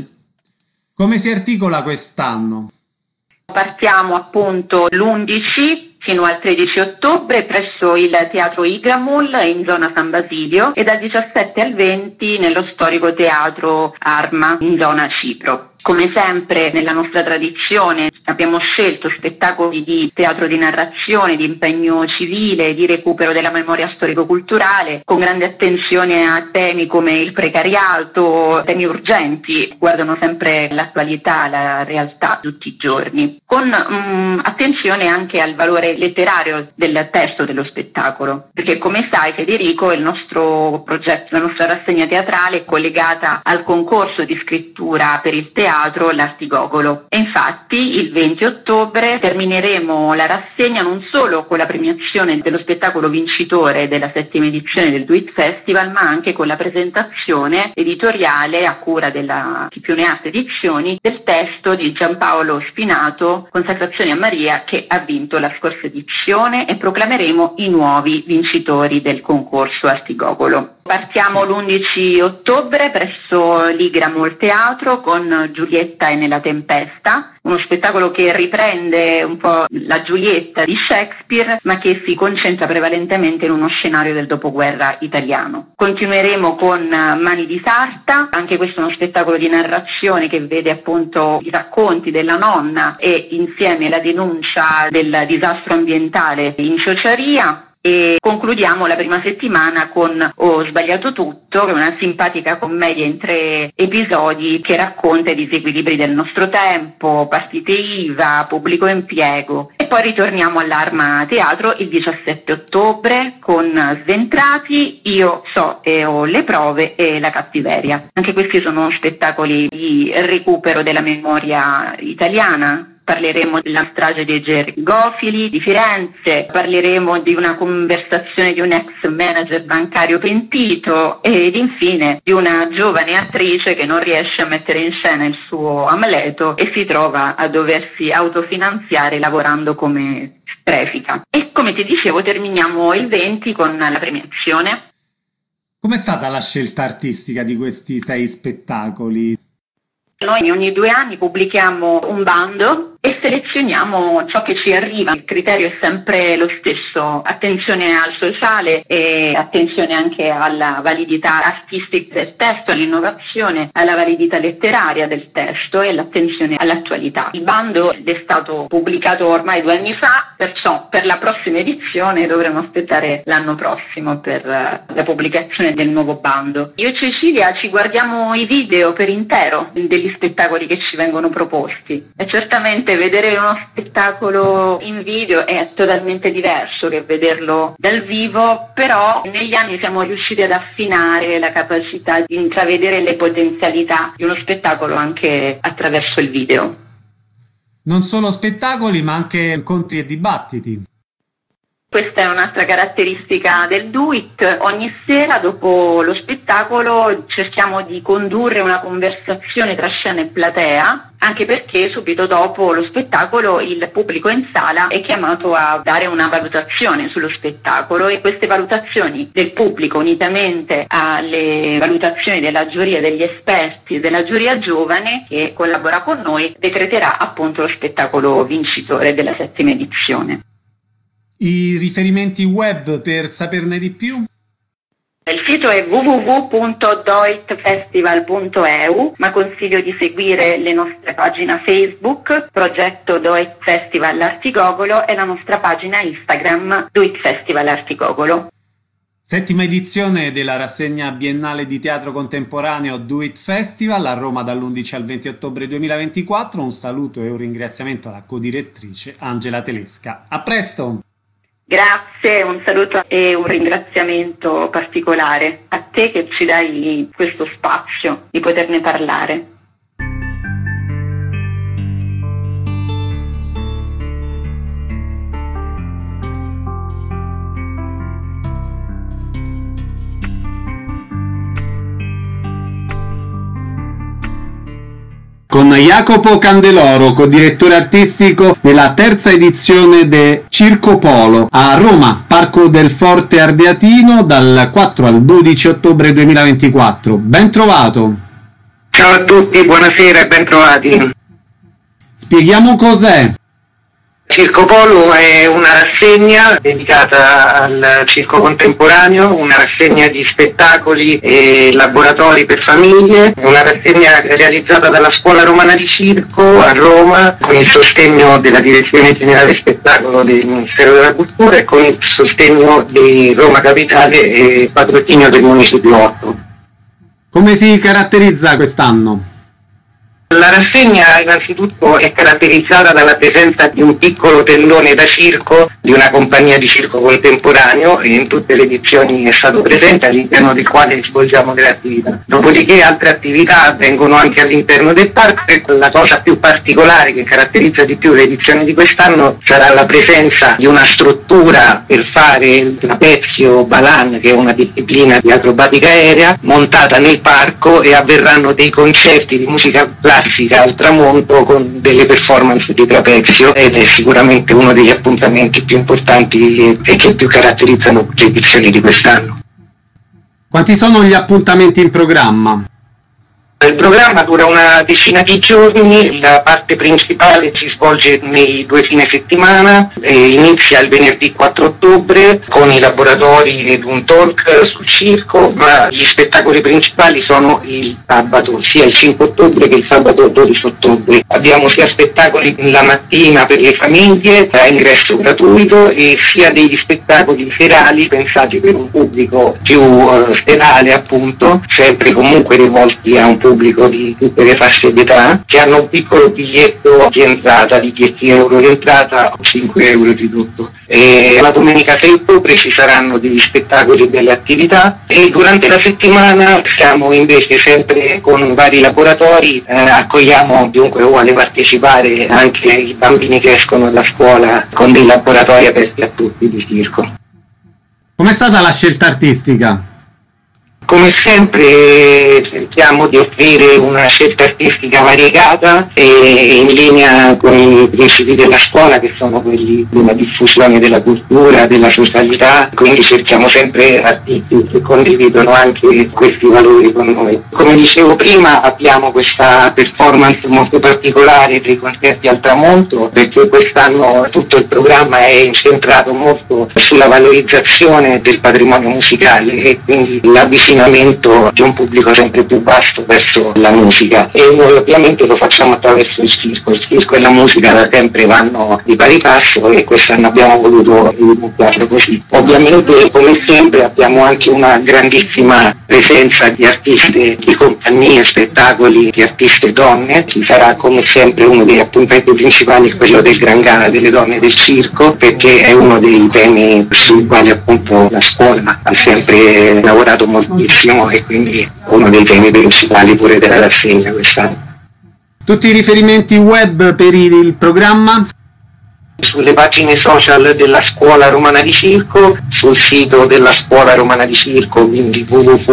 Come si articola quest'anno? Partiamo appunto l'11 fino al 13 ottobre presso il Teatro Igramul in zona San Basilio e dal 17 al 20 nello storico Teatro Arma in zona Cipro. Come sempre nella nostra tradizione abbiamo scelto spettacoli di teatro di narrazione, di impegno civile, di recupero della memoria storico-culturale, con grande attenzione a temi come il precariato, temi urgenti, guardano sempre l'attualità, la realtà tutti i giorni, con attenzione anche al valore letterario del testo dello spettacolo, perché come sai Federico il nostro progetto, la nostra rassegna teatrale è collegata al concorso di scrittura per il teatro L'Artigogolo e infatti il 20 ottobre termineremo la rassegna non solo con la premiazione dello spettacolo vincitore della 7ª edizione del Do It Festival, ma anche con la presentazione editoriale a cura della Chi più ne ha edizioni del testo di Giampaolo Spinato, Consacrazione a Maria, che ha vinto la scorsa edizione, e proclameremo i nuovi vincitori del concorso Artigogolo. Partiamo l'11 ottobre presso l'Igramul Teatro con Giulietta e nella tempesta, uno spettacolo che riprende un po' la Giulietta di Shakespeare ma che si concentra prevalentemente in uno scenario del dopoguerra italiano. Continueremo con Mani di Sarta, anche questo è uno spettacolo di narrazione che vede appunto i racconti della nonna e insieme la denuncia del disastro ambientale in Ciociaria. E concludiamo la prima settimana con Ho sbagliato tutto, che è una simpatica commedia in 3 episodi che racconta i disequilibri del nostro tempo, partite IVA, pubblico impiego. E poi ritorniamo all'Arma Teatro il 17 ottobre con Sventrati, Io so e ho le prove e La cattiveria. Anche questi sono spettacoli di recupero della memoria italiana. Parleremo della strage dei Gergofili di Firenze, parleremo di una conversazione di un ex manager bancario pentito ed infine di una giovane attrice che non riesce a mettere in scena il suo Amleto e si trova a doversi autofinanziare lavorando come prefica. E come ti dicevo terminiamo il 20 con la premiazione. Com'è stata la scelta artistica di questi 6 spettacoli? Noi ogni 2 anni pubblichiamo un bando e selezioniamo ciò che ci arriva. Il criterio è sempre lo stesso: attenzione al sociale e attenzione anche alla validità artistica del testo, all'innovazione, alla validità letteraria del testo e l'attenzione all'attualità. Il bando è stato pubblicato ormai 2 anni fa, perciò per la prossima edizione dovremo aspettare l'anno prossimo per la pubblicazione del nuovo bando. Io e Cecilia ci guardiamo i video per intero degli spettacoli che ci vengono proposti e certamente sicuramente vedere uno spettacolo in video è totalmente diverso che vederlo dal vivo, però negli anni siamo riusciti ad affinare la capacità di intravedere le potenzialità di uno spettacolo anche attraverso il video. Non solo spettacoli, ma anche incontri e dibattiti. Questa è un'altra caratteristica del Do It. Ogni sera dopo lo spettacolo cerchiamo di condurre una conversazione tra scena e platea, anche perché subito dopo lo spettacolo il pubblico in sala è chiamato a dare una valutazione sullo spettacolo, e queste valutazioni del pubblico, unitamente alle valutazioni della giuria degli esperti, della giuria giovane che collabora con noi, decreterà appunto lo spettacolo vincitore della 7ª edizione. I riferimenti web per saperne di più? Il sito è www.doitfestival.eu, ma consiglio di seguire le nostre pagine Facebook, Progetto Do It Festival Artigogolo, e la nostra pagina Instagram Do It Festival Artigogolo. 7ª edizione della rassegna biennale di teatro contemporaneo Do It Festival a Roma dall'11 al 20 ottobre 2024. Un saluto e un ringraziamento alla codirettrice Angela Telesca. A presto! Grazie, un saluto e un ringraziamento particolare a te che ci dai questo spazio di poterne parlare. Con Jacopo Candeloro, co-direttore artistico della 3ª edizione de Circo Polo a Roma, Parco del Forte Ardeatino, dal 4 al 12 ottobre 2024. Ben trovato! Ciao a tutti, buonasera e ben trovati. Spieghiamo cos'è. Circo Polo è una rassegna dedicata al circo contemporaneo, una rassegna di spettacoli e laboratori per famiglie, una rassegna realizzata dalla Scuola Romana di Circo a Roma con il sostegno della Direzione Generale Spettacolo del Ministero della Cultura e con il sostegno di Roma Capitale e patrocinio del Municipio 8. Come si caratterizza quest'anno? La rassegna innanzitutto è caratterizzata dalla presenza di un piccolo tellone da circo di una compagnia di circo contemporaneo, e in tutte le edizioni è stato presente, all'interno del quale svolgiamo delle attività. Dopodiché altre attività avvengono anche all'interno del parco, e la cosa più particolare che caratterizza di più l'edizione di quest'anno sarà la presenza di una struttura per fare il trapezio balan, che è una disciplina di acrobatica aerea, montata nel parco, e avverranno dei concerti di musica classica al tramonto con delle performance di trapezio, ed è sicuramente uno degli appuntamenti più importanti e che più caratterizzano le edizioni di quest'anno. Quanti sono gli appuntamenti in programma? Il programma dura una decina di giorni, la parte principale si svolge nei 2 fine settimana, e inizia il venerdì 4 ottobre con i laboratori ed un talk sul circo, ma gli spettacoli principali sono il sabato, sia il 5 ottobre che il sabato 12 ottobre. Abbiamo sia spettacoli la mattina per le famiglie a ingresso gratuito, e sia degli spettacoli serali pensati per un pubblico più serale, appunto, sempre comunque rivolti a un pubblico di tutte le fasce d'età, che hanno un piccolo biglietto di entrata di 10 euro di entrata o 5 euro di tutto. E la domenica 6 ottobre ci saranno degli spettacoli e delle attività, e durante la settimana siamo invece sempre con vari laboratori, accogliamo chiunque vuole partecipare, anche i bambini che escono dalla scuola, con dei laboratori aperti a tutti di circo. Com'è stata la scelta artistica? Come sempre cerchiamo di offrire una scelta artistica variegata e in linea con i principi della scuola, che sono quelli della diffusione della cultura, della socialità, quindi cerchiamo sempre artisti che condividono anche questi valori con noi. Come dicevo prima, abbiamo questa performance molto particolare dei concerti al tramonto, perché quest'anno tutto il programma è incentrato molto sulla valorizzazione del patrimonio musicale, e quindi l'avvicinamento di un pubblico sempre più vasto verso la musica, e noi ovviamente lo facciamo attraverso il circo. Il circo e la musica da sempre vanno di pari passo, e quest'anno abbiamo voluto evidenziarlo così. Ovviamente, come sempre, abbiamo anche una grandissima presenza di artisti che compagnie, spettacoli di artiste donne. Ci sarà come sempre uno degli appuntamenti principali quello del Gran Gala delle donne del circo, perché è uno dei temi sui quali appunto la scuola ha sempre lavorato moltissimo e quindi uno dei temi principali pure della rassegna quest'anno. Tutti i riferimenti web per il programma? Sulle pagine social della Scuola Romana di Circo, sul sito della Scuola Romana di Circo, quindi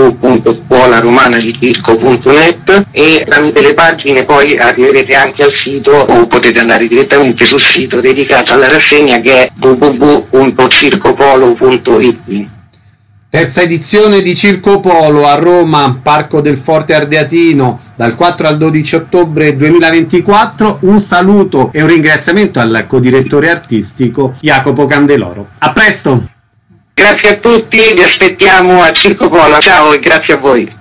www.scolaromanadicirco.net, e tramite le pagine poi arriverete anche al sito, o potete andare direttamente sul sito dedicato alla rassegna, che è www.circopolo.it. Terza edizione di Circo Polo a Roma, Parco del Forte Ardeatino, dal 4 al 12 ottobre 2024. Un saluto e un ringraziamento al codirettore artistico Jacopo Candeloro. A presto! Grazie a tutti, vi aspettiamo a Circo Polo. Ciao e grazie a voi.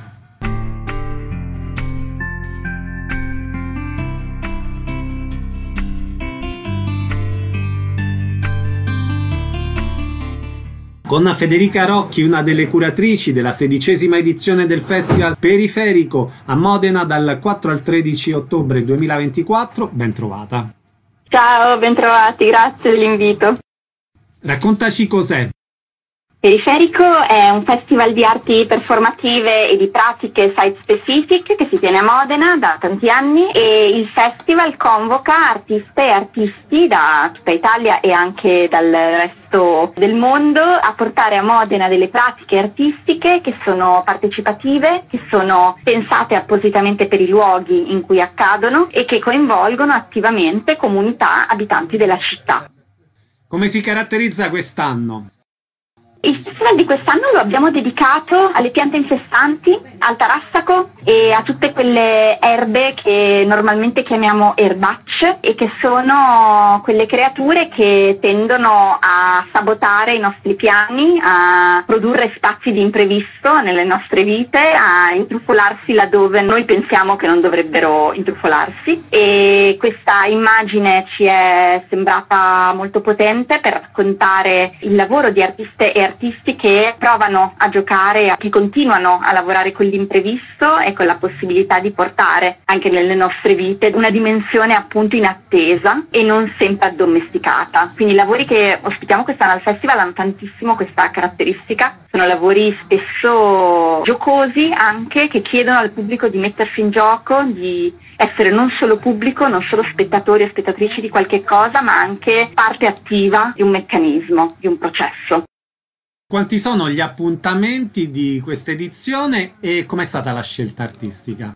Con Federica Rocchi, una delle curatrici della 16ª edizione del Festival Periferico a Modena dal 4 al 13 ottobre 2024, ben trovata. Ciao, bentrovati, grazie dell'invito. Raccontaci cos'è. Periferico è un festival di arti performative e di pratiche site-specific che si tiene a Modena da tanti anni, e il festival convoca artiste e artisti da tutta Italia e anche dal resto del mondo a portare a Modena delle pratiche artistiche che sono partecipative, che sono pensate appositamente per i luoghi in cui accadono e che coinvolgono attivamente comunità abitanti della città. Come si caratterizza quest'anno? Il festival di quest'anno lo abbiamo dedicato alle piante infestanti, al tarassaco e a tutte quelle erbe che normalmente chiamiamo erbacce e che sono quelle creature che tendono a sabotare i nostri piani, a produrre spazi di imprevisto nelle nostre vite, a intrufolarsi laddove noi pensiamo che non dovrebbero intrufolarsi, e questa immagine ci è sembrata molto potente per raccontare il lavoro di artiste e artisti che provano a giocare, che continuano a lavorare con l'imprevisto e con la possibilità di portare anche nelle nostre vite una dimensione appunto inattesa e non sempre addomesticata. Quindi i lavori che ospitiamo quest'anno al festival hanno tantissimo questa caratteristica, sono lavori spesso giocosi anche, che chiedono al pubblico di mettersi in gioco, di essere non solo pubblico, non solo spettatori e spettatrici di qualche cosa, ma anche parte attiva di un meccanismo, di un processo. Quanti sono gli appuntamenti di questa edizione e com'è stata la scelta artistica?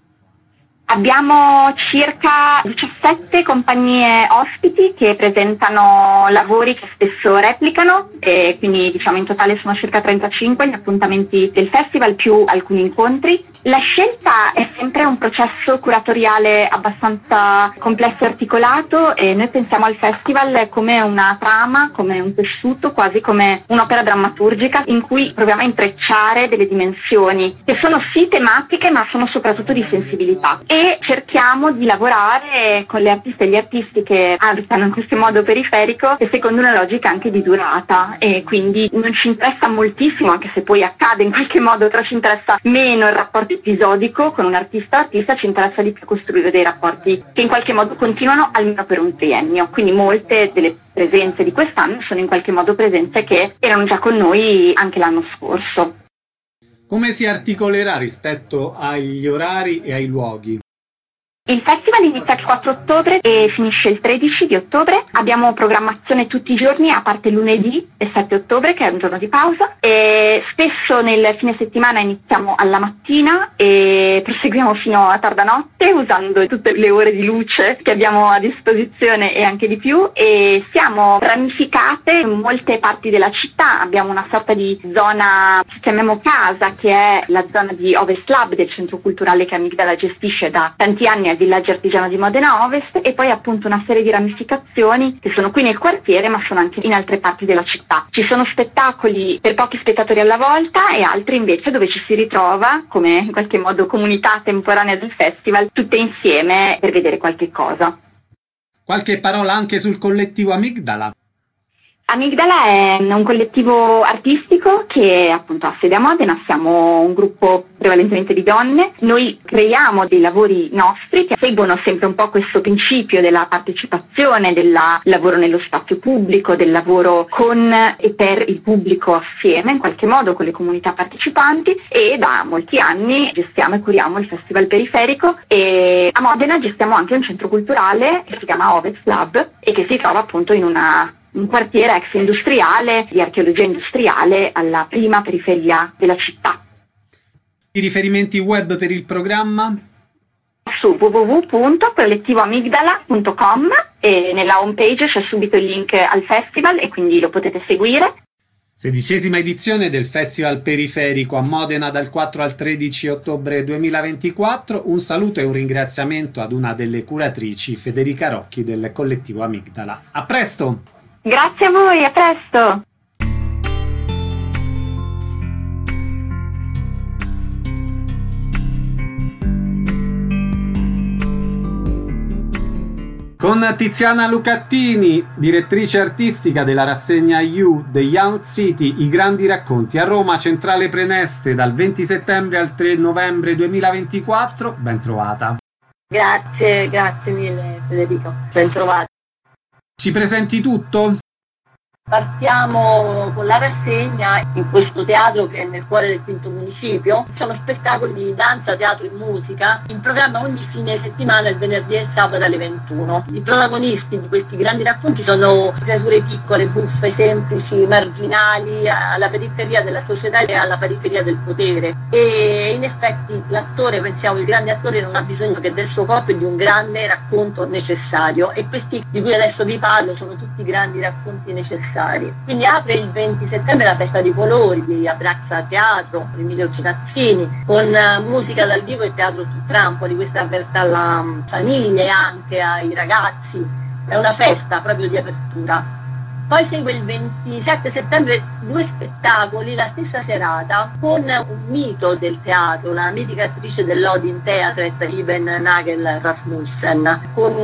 Abbiamo circa 17 compagnie ospiti che presentano lavori che spesso replicano, e quindi diciamo in totale sono circa 35 gli appuntamenti del festival più alcuni incontri. La scelta è sempre un processo curatoriale abbastanza complesso e articolato, e noi pensiamo al festival come una trama, come un tessuto, quasi come un'opera drammaturgica in cui proviamo a intrecciare delle dimensioni che sono sì tematiche ma sono soprattutto di sensibilità, e cerchiamo di lavorare con le artiste e gli artisti che abitano in questo modo periferico e secondo una logica anche di durata, e quindi non ci interessa moltissimo, anche se poi accade in qualche modo, però ci interessa meno il rapporto episodico con un artista, ci interessa di più costruire dei rapporti che in qualche modo continuano almeno per un triennio. Quindi molte delle presenze di quest'anno sono in qualche modo presenze che erano già con noi anche l'anno scorso. Come si articolerà rispetto agli orari e ai luoghi? Il festival inizia il 4 ottobre e finisce il 13 di ottobre. Abbiamo programmazione tutti i giorni, a parte lunedì e 7 ottobre, che è un giorno di pausa. E spesso nel fine settimana iniziamo alla mattina e proseguiamo fino a tarda notte, usando tutte le ore di luce che abbiamo a disposizione e anche di più. E siamo ramificate in molte parti della città. Abbiamo una sorta di zona che chiamiamo casa, che è la zona di Ovest Lab del centro culturale che Amigdala gestisce da tanti anni al villaggio artigiano di Modena Ovest, e poi appunto una serie di ramificazioni che sono qui nel quartiere ma sono anche in altre parti della città. Ci sono spettacoli per pochi spettatori alla volta e altri invece dove ci si ritrova come in qualche modo comunità temporanea del festival, tutte insieme per vedere qualche cosa. Qualche parola anche sul collettivo Amigdala? Amigdala è un collettivo artistico che appunto ha sede a Modena, siamo un gruppo prevalentemente di donne. Noi creiamo dei lavori nostri che seguono sempre un po' questo principio della partecipazione, del lavoro nello spazio pubblico, del lavoro con e per il pubblico assieme, in qualche modo con le comunità partecipanti, e da molti anni gestiamo e curiamo il Festival Periferico, e a Modena gestiamo anche un centro culturale che si chiama Ovest Lab e che si trova appunto in un quartiere ex industriale di archeologia industriale alla prima periferia della città. I riferimenti web per il programma? Su www.collettivoamigdala.com, e nella homepage c'è subito il link al festival e quindi lo potete seguire. 16ª edizione del Festival Periferico a Modena dal 4 al 13 ottobre 2024. Un saluto e un ringraziamento ad una delle curatrici, Federica Rocchi del collettivo Amigdala. A presto! Grazie a voi, a presto! Con Tiziana Lucattini, direttrice artistica della rassegna You The Young City, i grandi racconti a Roma, Centrale Preneste, dal 20 settembre al 3 novembre 2024. Ben trovata. Grazie mille Federico, ben trovata. Ci presenti tutto? Partiamo con la rassegna in questo teatro che è nel cuore del quinto municipio. Sono spettacoli di danza, teatro e musica in programma ogni fine settimana, il venerdì e il sabato alle 21. I protagonisti di questi grandi racconti sono creature piccole, buffe, semplici, marginali, alla periferia della società e alla periferia del potere. E in effetti l'attore, pensiamo, il grande attore non ha bisogno che del suo corpo e di un grande racconto necessario, e questi di cui adesso vi parlo sono tutti grandi racconti necessari. Quindi apre il 20 settembre la festa dei colori di Abraxa Teatro, Emilio Cinazzini, con musica dal vivo e teatro su trampoli. Questa è aperta alla famiglia e anche ai ragazzi, è una festa proprio di apertura. Poi segue il 27 settembre 2 spettacoli la stessa serata con un mito del teatro, la mitica attrice dell'Odin Theatret, Iben Nagel Rasmussen, con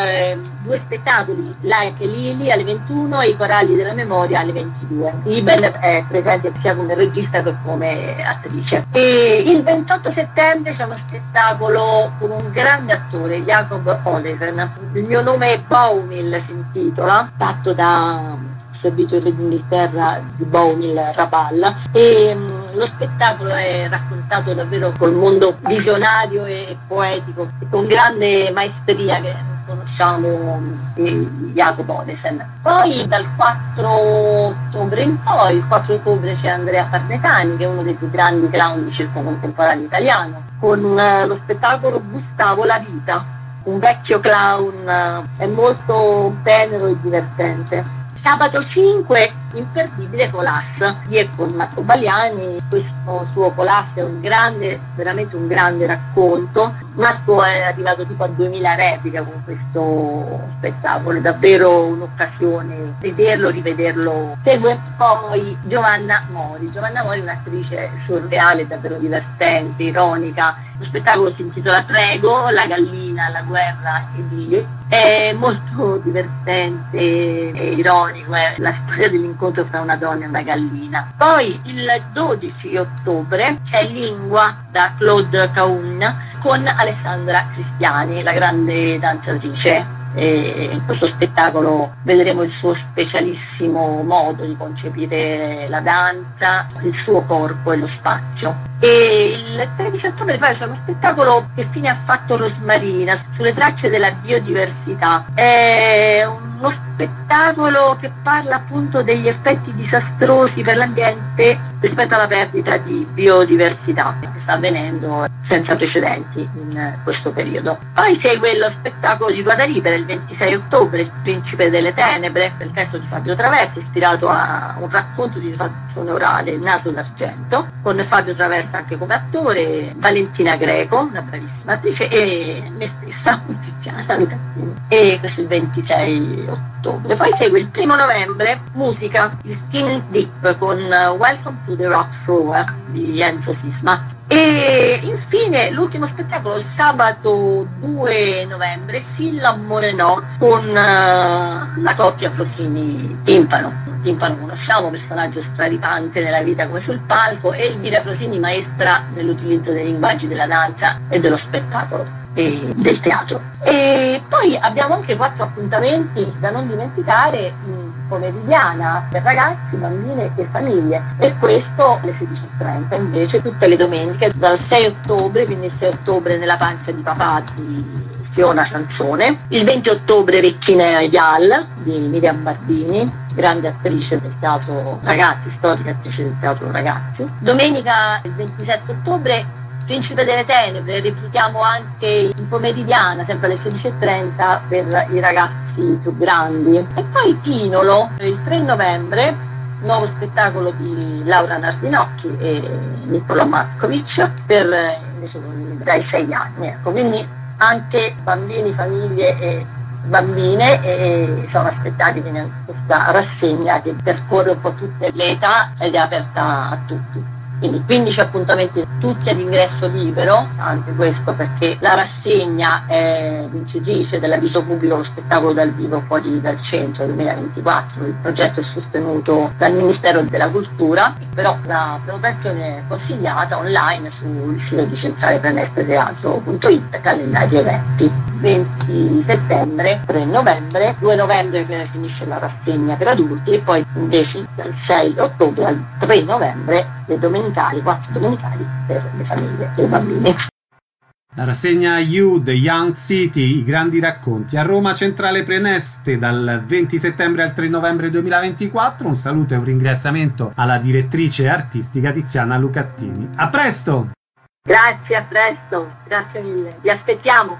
2 spettacoli, Like Lili alle 21 e i Coralli della Memoria alle 22. Iben è presente sia come regista che come attrice. E il 28 settembre c'è uno spettacolo con un grande attore, Jacob Olesen. Il mio nome è Baumil, si intitola, fatto da servizio d'Inghilterra di Baumil Rabal, e lo spettacolo è raccontato davvero col mondo visionario e poetico e con grande maestria che conosciamo di Jacob Olesen. Poi dal 4 ottobre in poi, il 4 ottobre c'è Andrea Parmetani, che è uno dei più grandi clown di circo contemporaneo italiano, con lo spettacolo Gustavo la vita, un vecchio clown, è molto tenero e divertente. Sabato 5, imperdibile Colas di Marco Baliani. Questo suo Colas è un grande, veramente un grande racconto. Marco è arrivato tipo a 2000 repliche con questo spettacolo, è davvero un'occasione vederlo, rivederlo. Segue poi Giovanna Mori, un'attrice surreale, davvero divertente, ironica. Lo spettacolo si intitola Prego, la gallina, la guerra e Dio. È molto divertente e ironico, è la storia dell'incontro tra una donna e una gallina. Poi il 12 ottobre c'è Lingua da Claude Cahun con Alessandra Cristiani, la grande danzatrice. E in questo spettacolo vedremo il suo specialissimo modo di concepire la danza, il suo corpo e lo spazio. E il 13 ottobre poi c'è uno spettacolo Che fine ha fatto Rosmarina, sulle tracce della biodiversità. È uno spettacolo che parla appunto degli effetti disastrosi per l'ambiente rispetto alla perdita di biodiversità che sta avvenendo senza precedenti in questo periodo. Poi segue lo spettacolo di Guadalibera il 26 ottobre, Il principe delle tenebre, del testo di Fabio Traversa, ispirato a un racconto di traduzione orale, Il naso d'argento, con Fabio Traversa anche come attore, Valentina Greco, una bravissima attrice, e me stessa, Tiziana Lucattini. E questo è il 26 ottobre. Poi segue il 1 novembre, musica, il Skin Deep con Welcome to the Rock Thrower di Enzo Sisma. E infine l'ultimo spettacolo il sabato 2 novembre, Silla Morenò, con la coppia Frosini-Timpano. Timpano conosciamo, personaggio straripante nella vita come sul palco, e Elvira Frosini, maestra nell'utilizzo dei linguaggi della danza e dello spettacolo e del teatro. E poi abbiamo anche 4 appuntamenti da non dimenticare, pomeridiana per ragazzi, bambine e famiglie, e questo alle 16:30 invece tutte le domeniche dal 6 ottobre, quindi il 6 ottobre nella pancia di papà di Fiona Sansone, il 20 ottobre Recchinea Ideal di Miriam Bardini, grande attrice del teatro ragazzi, storica attrice del teatro ragazzi. Domenica il 27 ottobre Principe delle Tenebre, replichiamo anche in pomeridiana, sempre alle 16:30 per i ragazzi più grandi. E poi Tinolo, il 3 novembre, nuovo spettacolo di Laura Nardinocchi e Niccolò Markovic per invece dai 6 anni. Ecco, quindi anche bambini, famiglie e bambine sono aspettati in questa rassegna che percorre un po' tutte le età ed è aperta a tutti. Quindi 15 appuntamenti tutti ad ingresso libero, anche questo perché la rassegna è vincitrice dell'avviso pubblico allo spettacolo dal vivo fuori dal centro 2024. Il progetto è sostenuto dal Ministero della Cultura, però la prenotazione è consigliata online sul sito di centraleprenestre-teatro.it, calendario eventi. 20 settembre, 3 novembre, 2 novembre che finisce la rassegna per adulti, e poi invece dal 6 ottobre al 3 novembre le domenicali, 4 domenicali per le famiglie e i bambini. La rassegna You, The Young City, i grandi racconti, a Roma Centrale Preneste dal 20 settembre al 3 novembre 2024. Un saluto e un ringraziamento alla direttrice artistica Tiziana Lucattini. A presto! Grazie, a presto, grazie mille, vi aspettiamo.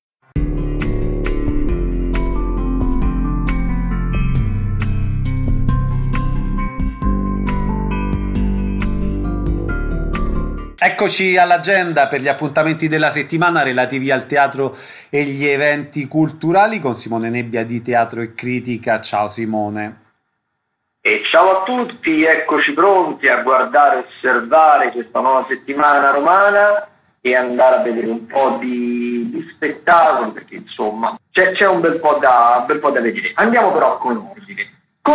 Eccoci all'agenda per gli appuntamenti della settimana relativi al teatro e gli eventi culturali con Simone Nebbia di Teatro e Critica. Ciao Simone. E ciao a tutti, eccoci pronti a guardare e osservare questa nuova settimana romana e andare a vedere un po' di spettacoli, perché insomma c'è un bel po' da vedere. Andiamo però con ordine.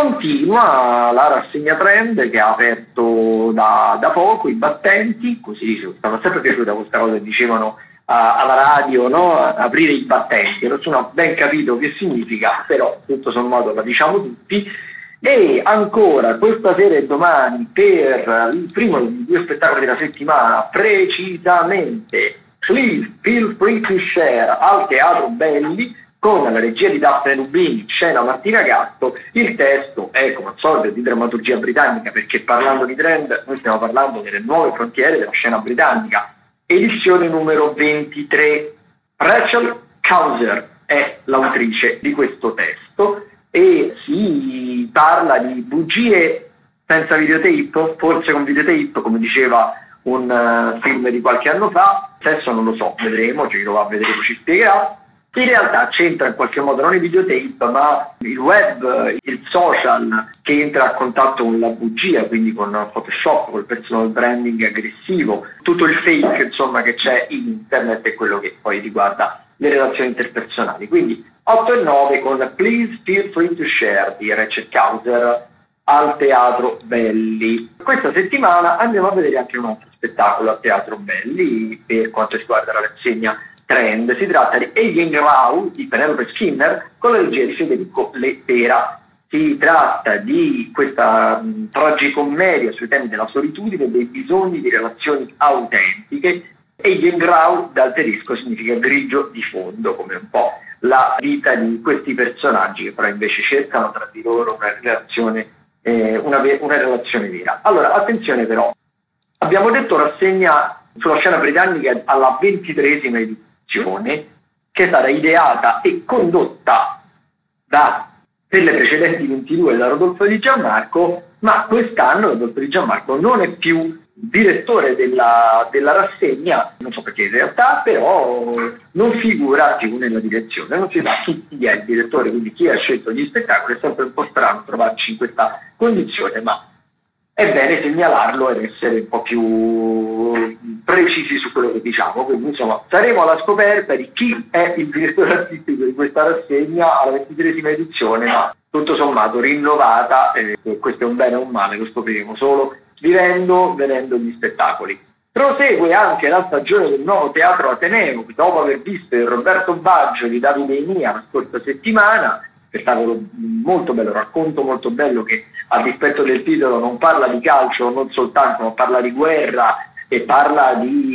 Continua la rassegna Trend che ha aperto da poco i battenti, così stava sempre piaciuta questa cosa che dicevano alla radio, no? Aprire i battenti, non sono ben capito che significa, però tutto sommato la diciamo tutti. E ancora questa sera e domani per il primo dei 2 spettacoli della settimana, precisamente Please Feel Free to Share al Teatro Belli, con la regia di Daphne Rubini, scena Martina Gatto. Il testo è, come al solito, di drammaturgia britannica, perché parlando di Trend noi stiamo parlando delle nuove frontiere della scena britannica. Edizione numero 23. Rachel Causer è l'autrice di questo testo e si parla di bugie senza videotape, forse con videotape, come diceva un film di qualche anno fa. Adesso non lo so, vedremo, chi lo va a vedere ci spiegherà. In realtà c'entra in qualche modo non i videotape, ma il web, il social che entra a contatto con la bugia, quindi con Photoshop, col personal branding aggressivo, tutto il fake insomma che c'è in internet e quello che poi riguarda le relazioni interpersonali. Quindi 8 e 9 con Please Feel Free to Share di Rachel Causer al Teatro Belli. Questa settimana andiamo a vedere anche un altro spettacolo al Teatro Belli per quanto riguarda la rassegna Trend. Si tratta di Aging Rau di Penelope Skinner con la regia di Federico Lepera. Si tratta di questa tragicommedia sui temi della solitudine e dei bisogni di relazioni autentiche. Aging Rau dal tedesco significa grigio di fondo, come un po' la vita di questi personaggi che però invece cercano tra di loro una relazione vera. Allora, attenzione però, abbiamo detto rassegna sulla scena britannica alla 23esima edizione, che è stata ideata e condotta per le precedenti 22 da Rodolfo Di Gianmarco, ma quest'anno Rodolfo Di Gianmarco non è più direttore della rassegna, non so perché in realtà, però non figura più nella direzione, non si sa chi è il direttore, quindi chi ha scelto gli spettacoli. È sempre un po' strano trovarci in questa condizione, ma è bene segnalarlo ed essere un po' più precisi su quello che diciamo, quindi insomma saremo alla scoperta di chi è il direttore artistico di questa rassegna alla 23esima edizione, ma tutto sommato rinnovata, questo è un bene o un male, lo scopriremo solo vedendo gli spettacoli. Prosegue anche la stagione del nuovo Teatro Ateneo, dopo aver visto il Roberto Baggio di Davide Enia la scorsa settimana, spettacolo molto bello, racconto molto bello che a dispetto del titolo non parla di calcio non soltanto, ma parla di guerra e parla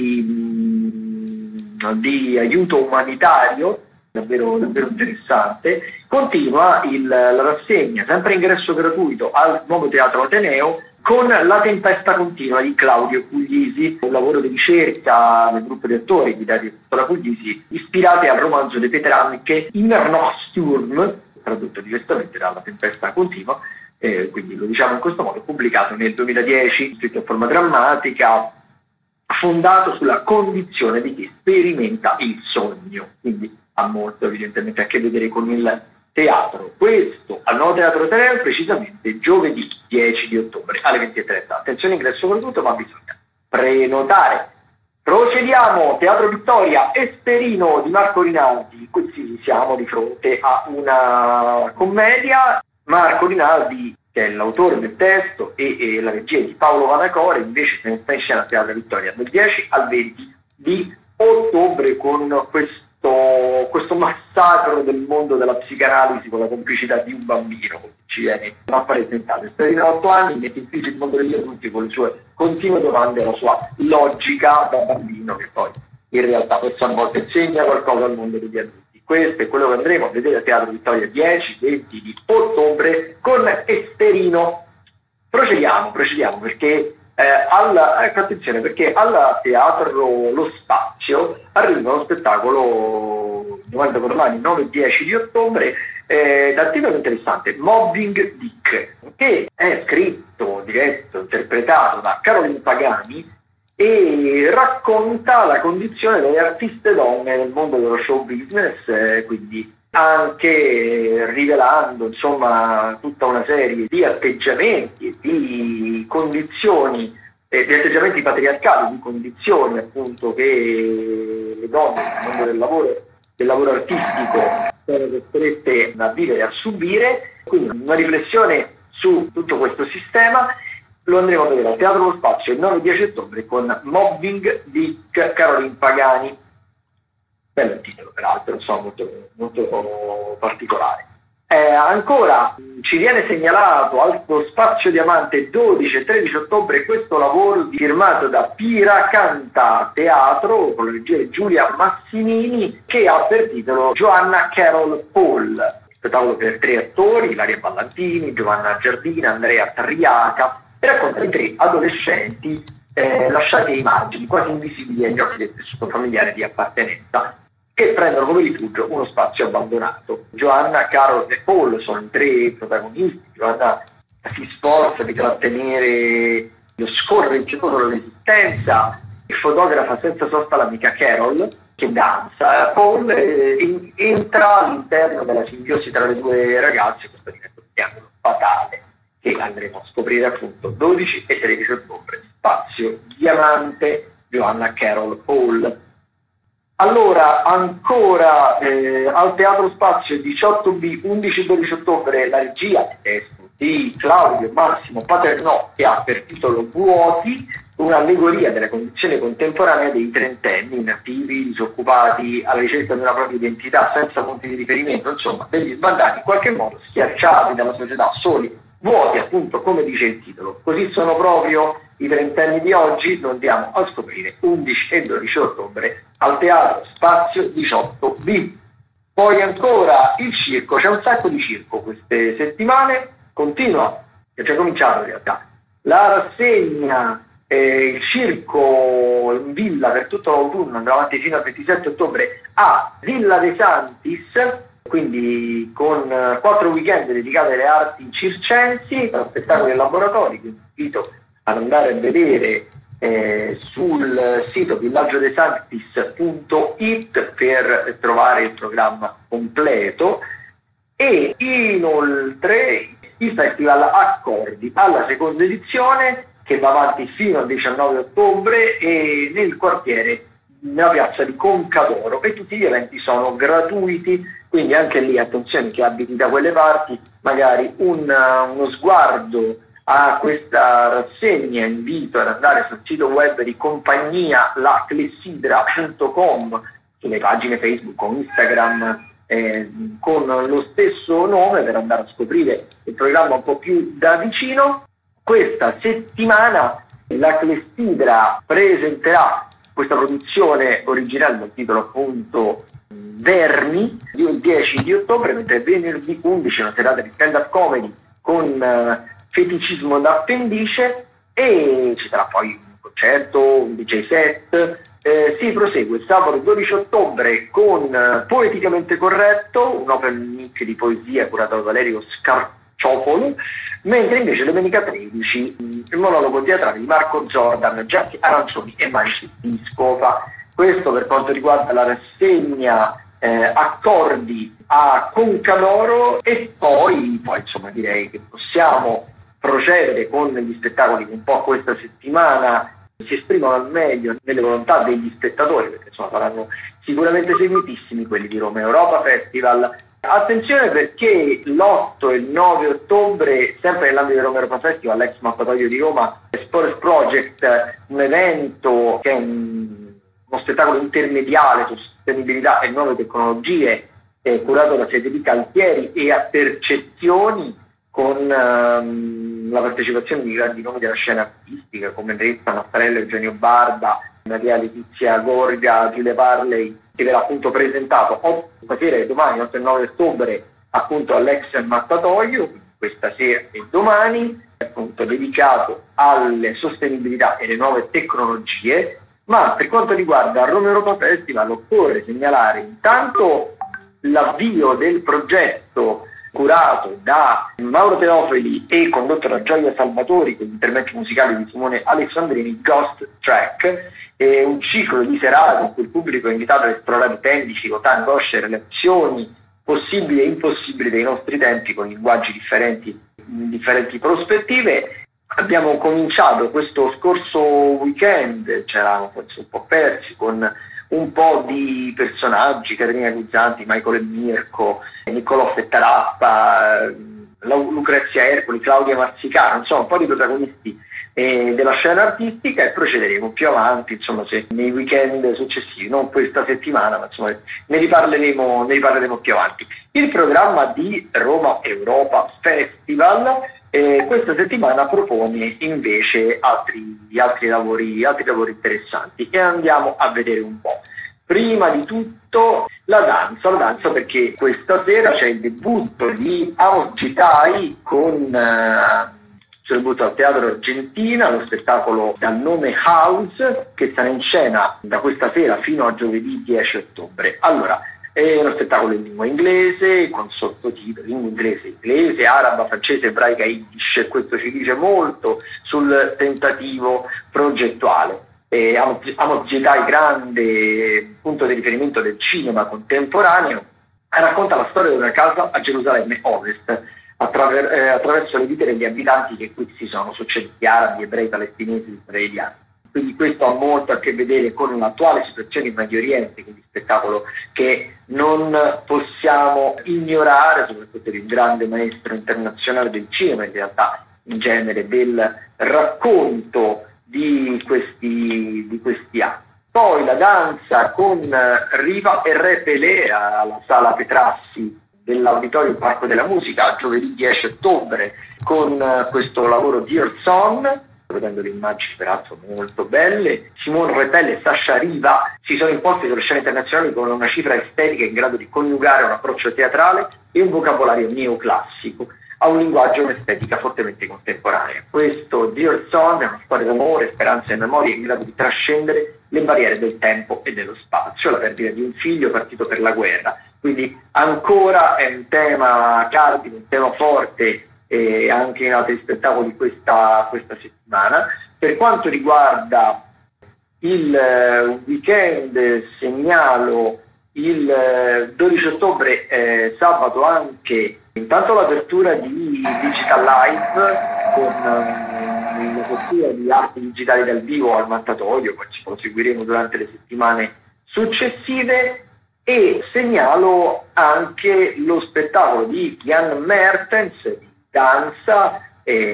di aiuto umanitario, davvero interessante. Continua la rassegna, sempre ingresso gratuito al nuovo Teatro Ateneo, con La tempesta continua di Claudio Puglisi, un lavoro di ricerca del gruppo di attori di Dario Puglisi, ispirati al romanzo di Peter Hanke Innersturm, tradotto direttamente dalla tempesta continua, quindi lo diciamo in questo modo, pubblicato nel 2010, scritto in forma drammatica, fondato sulla condizione di chi sperimenta il sogno, quindi ha molto evidentemente a che vedere con il teatro. Questo al nuovo Teatro Ateneo, precisamente giovedì 10 di ottobre alle 20:30. Attenzione, ingresso gratuito, ma bisogna prenotare. Procediamo, Teatro Vittoria, Esperino di Marco Rinaldi. Qui sì, siamo di fronte a una commedia. Marco Rinaldi, che è l'autore del testo e la regia di Paolo Vanacore, invece se ne sta in scena a Teatro Vittoria dal 10 al 20 di ottobre con questo massacro del mondo della psicanalisi con la complicità di un bambino, come ci viene rappresentato. Esperino 8 anni mette in crisi il mondo degli adulti con le sue continue domande e la sua logica da bambino, che poi in realtà a volte insegna qualcosa al mondo degli adulti. Questo è quello che andremo a vedere a Teatro Vittoria 10-20 di ottobre con Esperino. Procediamo perché attenzione, perché al Teatro Lo Spazio arriva uno spettacolo Giovanni Corlani 9-10 di ottobre dal titolo interessante Mobbing Dick, che è scritto, diretto, interpretato da Caroline Pagani e racconta la condizione delle artiste donne nel mondo dello show business, quindi anche rivelando insomma tutta una serie di atteggiamenti, di condizioni, di atteggiamenti patriarcali, di condizioni appunto che le donne nel mondo del lavoro artistico sono costrette a vivere e a subire. Quindi una riflessione su tutto questo sistema lo andremo a vedere al Teatro Lo Spazio il 9-10 ottobre con Mobbing di Caroline Pagani. Bello il titolo, peraltro, insomma, molto particolare. Ancora ci viene segnalato allo Spazio Diamante 12 e 13 ottobre questo lavoro firmato da Piracanta Teatro con la regia di Giulia Massimini, che ha per titolo Joanna Carol Paul, spettacolo per 3 attori, Ilaria Ballantini, Giovanna Giardina, Andrea Triaca, e racconta di 3 adolescenti lasciati ai margini, quasi invisibili agli occhi del tessuto familiare di appartenenza, che prendono come rifugio uno spazio abbandonato. Joanna, Carol e Paul sono i 3 protagonisti. Joanna si sforza di trattenere lo scorreggiatore dell'esistenza e fotografa senza sosta l'amica Carol, che danza. Paul entra all'interno della simbiosi tra le 2 ragazze, questo diventa un triangolo fatale che andremo a scoprire appunto 12 e 13 ottobre. Spazio Diamante, Joanna Carol Paul. Allora, ancora al Teatro Spazio 18B, 11 e 12 ottobre, la regia di Claudio Massimo Paternò, che ha per titolo Vuoti, un'allegoria della condizione contemporanea dei trentenni, inattivi, disoccupati, alla ricerca di una propria identità, senza punti di riferimento, insomma, degli sbandati, in qualche modo schiacciati dalla società, soli, vuoti, appunto, come dice il titolo. Così sono proprio i trentenni di oggi, lo andiamo a scoprire 11 e 12 ottobre al Teatro Spazio 18B. Poi ancora il circo, c'è un sacco di circo queste settimane, continua, è già cominciato in realtà, la rassegna, il circo in villa per tutto l'autunno, andrà avanti fino al 27 ottobre a Villa De Santis, quindi con 4 weekend dedicati alle arti circensi, spettacoli e laboratori, quindi invito ad andare a vedere sul sito villagiodesantis.it per trovare il programma completo. E inoltre il Festival Accordi alla seconda edizione che va avanti fino al 19 ottobre e nel quartiere, nella piazza di Concadoro, e tutti gli eventi sono gratuiti, quindi anche lì attenzione, che abiti da quelle parti, magari uno sguardo a questa rassegna, invito ad andare sul sito web di compagnia laclessidra.com, sulle pagine Facebook o Instagram con lo stesso nome, per andare a scoprire il programma un po' più da vicino. Questa settimana la Clessidra presenterà questa produzione originale dal titolo appunto Vermi, il 10 di ottobre, mentre venerdì 11 una serata di stand-up comedy con feticismo d'appendice, e ci sarà poi un concerto, un DJ set. Si prosegue il sabato 12 ottobre con Poeticamente Corretto, un open mic di poesia curato da Valerio Scarciopolo, mentre invece domenica 13 il monologo teatrale di Marco Jordan, Giacchi Arancioni e Manici di Scopa. Questo per quanto riguarda la rassegna Accordi a Concadoro, e poi insomma direi che possiamo procedere con gli spettacoli che un po' questa settimana si esprimono al meglio nelle volontà degli spettatori, perché insomma saranno sicuramente seguitissimi quelli di Roma Europa Festival. Attenzione, perché l'8 e il 9 ottobre, sempre nell'ambito di Roma Europa Festival, l'ex mappatoio di Roma, Sports Project, un evento che è uno spettacolo intermediale su sostenibilità e nuove tecnologie, curato da Federica Altieri e a Percezioni, con la partecipazione di grandi nomi della scena artistica come Enrico Mattarello, Eugenio Barba, Maria Letizia Gorga, Giulia Parley, che verrà appunto presentato stasera e domani, 8 e 9 ottobre, appunto all'ex mattatoio, questa sera e domani, appunto dedicato alle sostenibilità e alle nuove tecnologie. Ma per quanto riguarda Roma Europa Festival occorre segnalare intanto l'avvio del progetto curato da Mauro Teofili e condotto da Gioia Salvatori, con gli interventi musicali di Simone Alessandrini, Ghost Track, un ciclo di serate in cui il pubblico è invitato ad esplorare temi, difficoltà, angosce, relazioni possibili e impossibili dei nostri tempi, con linguaggi differenti, differenti prospettive. Abbiamo cominciato questo scorso weekend, c'eravamo forse un po' persi, con un po' di personaggi, Caterina Guzzanti, Michael e Mirko, Niccolò Fettarappa, Lucrezia Ercoli, Claudia Marzicano, insomma un po' di protagonisti della scena artistica, e procederemo più avanti, insomma, se nei weekend successivi, non questa settimana, ma insomma ne riparleremo più avanti. Il programma di Roma Europa Festival questa settimana propone invece altri lavori interessanti, e andiamo a vedere un po'. Prima di tutto la danza, perché questa sera c'è il debutto di Amos Gitai con sul debutto al Teatro Argentina, lo spettacolo dal nome House, che sarà in scena da questa sera fino a giovedì 10 ottobre. Allora, è uno spettacolo in lingua inglese, con sottotitoli lingua inglese, araba, francese, ebraica, yiddish. Questo ci dice molto sul tentativo progettuale. Amos Gitai, grande punto di riferimento del cinema contemporaneo, racconta la storia di una casa a Gerusalemme Ovest, attraverso le vite degli abitanti che qui si sono succeduti, arabi, ebrei, palestinesi, israeliani. Quindi questo ha molto a che vedere con l'attuale situazione in Medio Oriente, quindi spettacolo che non possiamo ignorare, soprattutto di un grande maestro internazionale del cinema, in realtà in genere del racconto di questi anni. Poi la danza con Riva e Re Pelé alla Sala Petrassi dell'Auditorio Parco della Musica, giovedì 10 ottobre, con questo lavoro Dear Son, vedendo le immagini peraltro molto belle. Simone Repelle e Sasha Riva si sono imposti sulle scene internazionali con una cifra estetica in grado di coniugare un approccio teatrale e un vocabolario neoclassico a un linguaggio e un'estetica fortemente contemporanea. Questo Dear Son è una storia d'amore, speranza e memoria in grado di trascendere le barriere del tempo e dello spazio, la perdita di un figlio partito per la guerra. Quindi ancora è un tema cardine, un tema forte, anche in altri spettacoli questa settimana. Per quanto riguarda il weekend, segnalo il 12 ottobre, sabato, anche intanto l'apertura di Digital Live con l'apertura di arti digitali dal vivo al Mattatoio, poi ci proseguiremo durante le settimane successive, e segnalo anche lo spettacolo di Jan Mertens di danza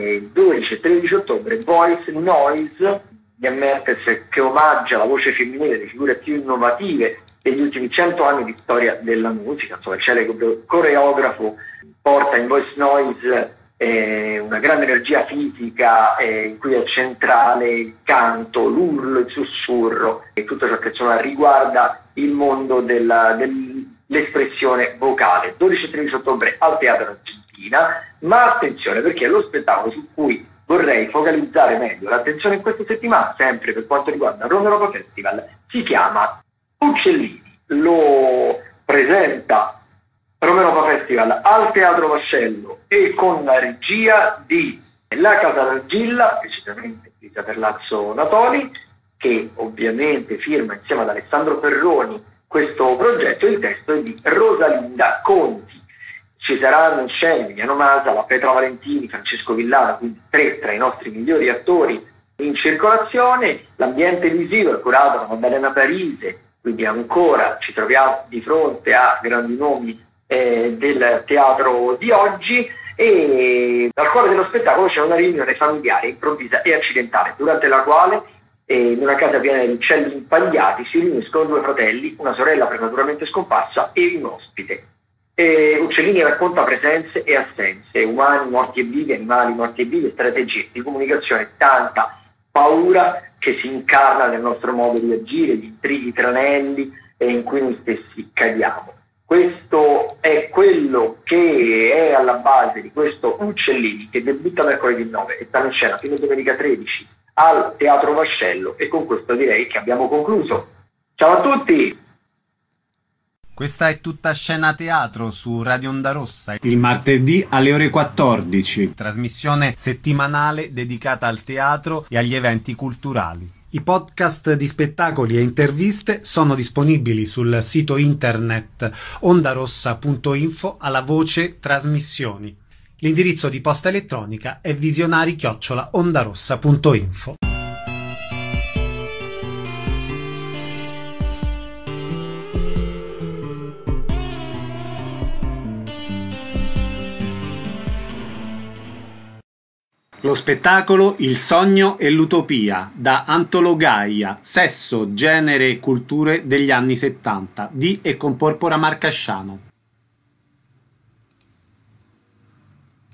12 e 13 ottobre, Voice Noise. Jan Mertens che omaggia la voce femminile delle figure più innovative degli ultimi 100 anni di storia della musica. Insomma, il celebre coreografo porta in Voice Noise una grande energia fisica in cui è centrale il canto, l'urlo, il sussurro e tutto ciò che riguarda il mondo dell'espressione vocale. 12 e 13 ottobre al Teatro Argentina, ma attenzione, perché è lo spettacolo su cui vorrei focalizzare meglio l'attenzione in questa settimana, sempre per quanto riguarda Roma Europa Festival. Si chiama Uccellini, lo presenta Roma Europa Festival al Teatro Vascello e con la regia di La Casa d'Argilla, precisamente di Saperlazzo Natoli, che ovviamente firma insieme ad Alessandro Perroni questo progetto. Il testo è di Rosalinda Conti. Ci saranno in scena Emiliano Masa, la Petra Valentini, Francesco Villano, quindi 3 tra i nostri migliori attori in circolazione. L'ambiente visivo è curato da Maddalena Parise, quindi ancora ci troviamo di fronte a grandi nomi del teatro di oggi, e al cuore dello spettacolo c'è una riunione familiare improvvisa e accidentale, durante la quale in una casa piena di uccelli impagliati si riuniscono 2 fratelli, una sorella prematuramente scomparsa e un ospite. Uccellini racconta presenze e assenze, umani morti e vivi, animali morti e vivi, strategie di comunicazione, tanta paura che si incarna nel nostro modo di agire, gli intrighi, tranelli in cui noi stessi cadiamo. Questo è quello che è alla base di questo Uccellini, che debutta mercoledì 9 e sta in scena fino a domenica 13 al Teatro Vascello, e con questo direi che abbiamo concluso. Ciao a tutti! Questa è Tutta Scena Teatro su Radio Onda Rossa, il martedì alle ore 14, trasmissione settimanale dedicata al teatro e agli eventi culturali. I podcast di spettacoli e interviste sono disponibili sul sito internet ondarossa.info alla voce trasmissioni. L'indirizzo di posta elettronica è visionari@ondarossa.info. Lo spettacolo Il sogno e l'utopia, da Antologaia, sesso, genere e culture degli anni 70, di e con Porpora Marcasciano.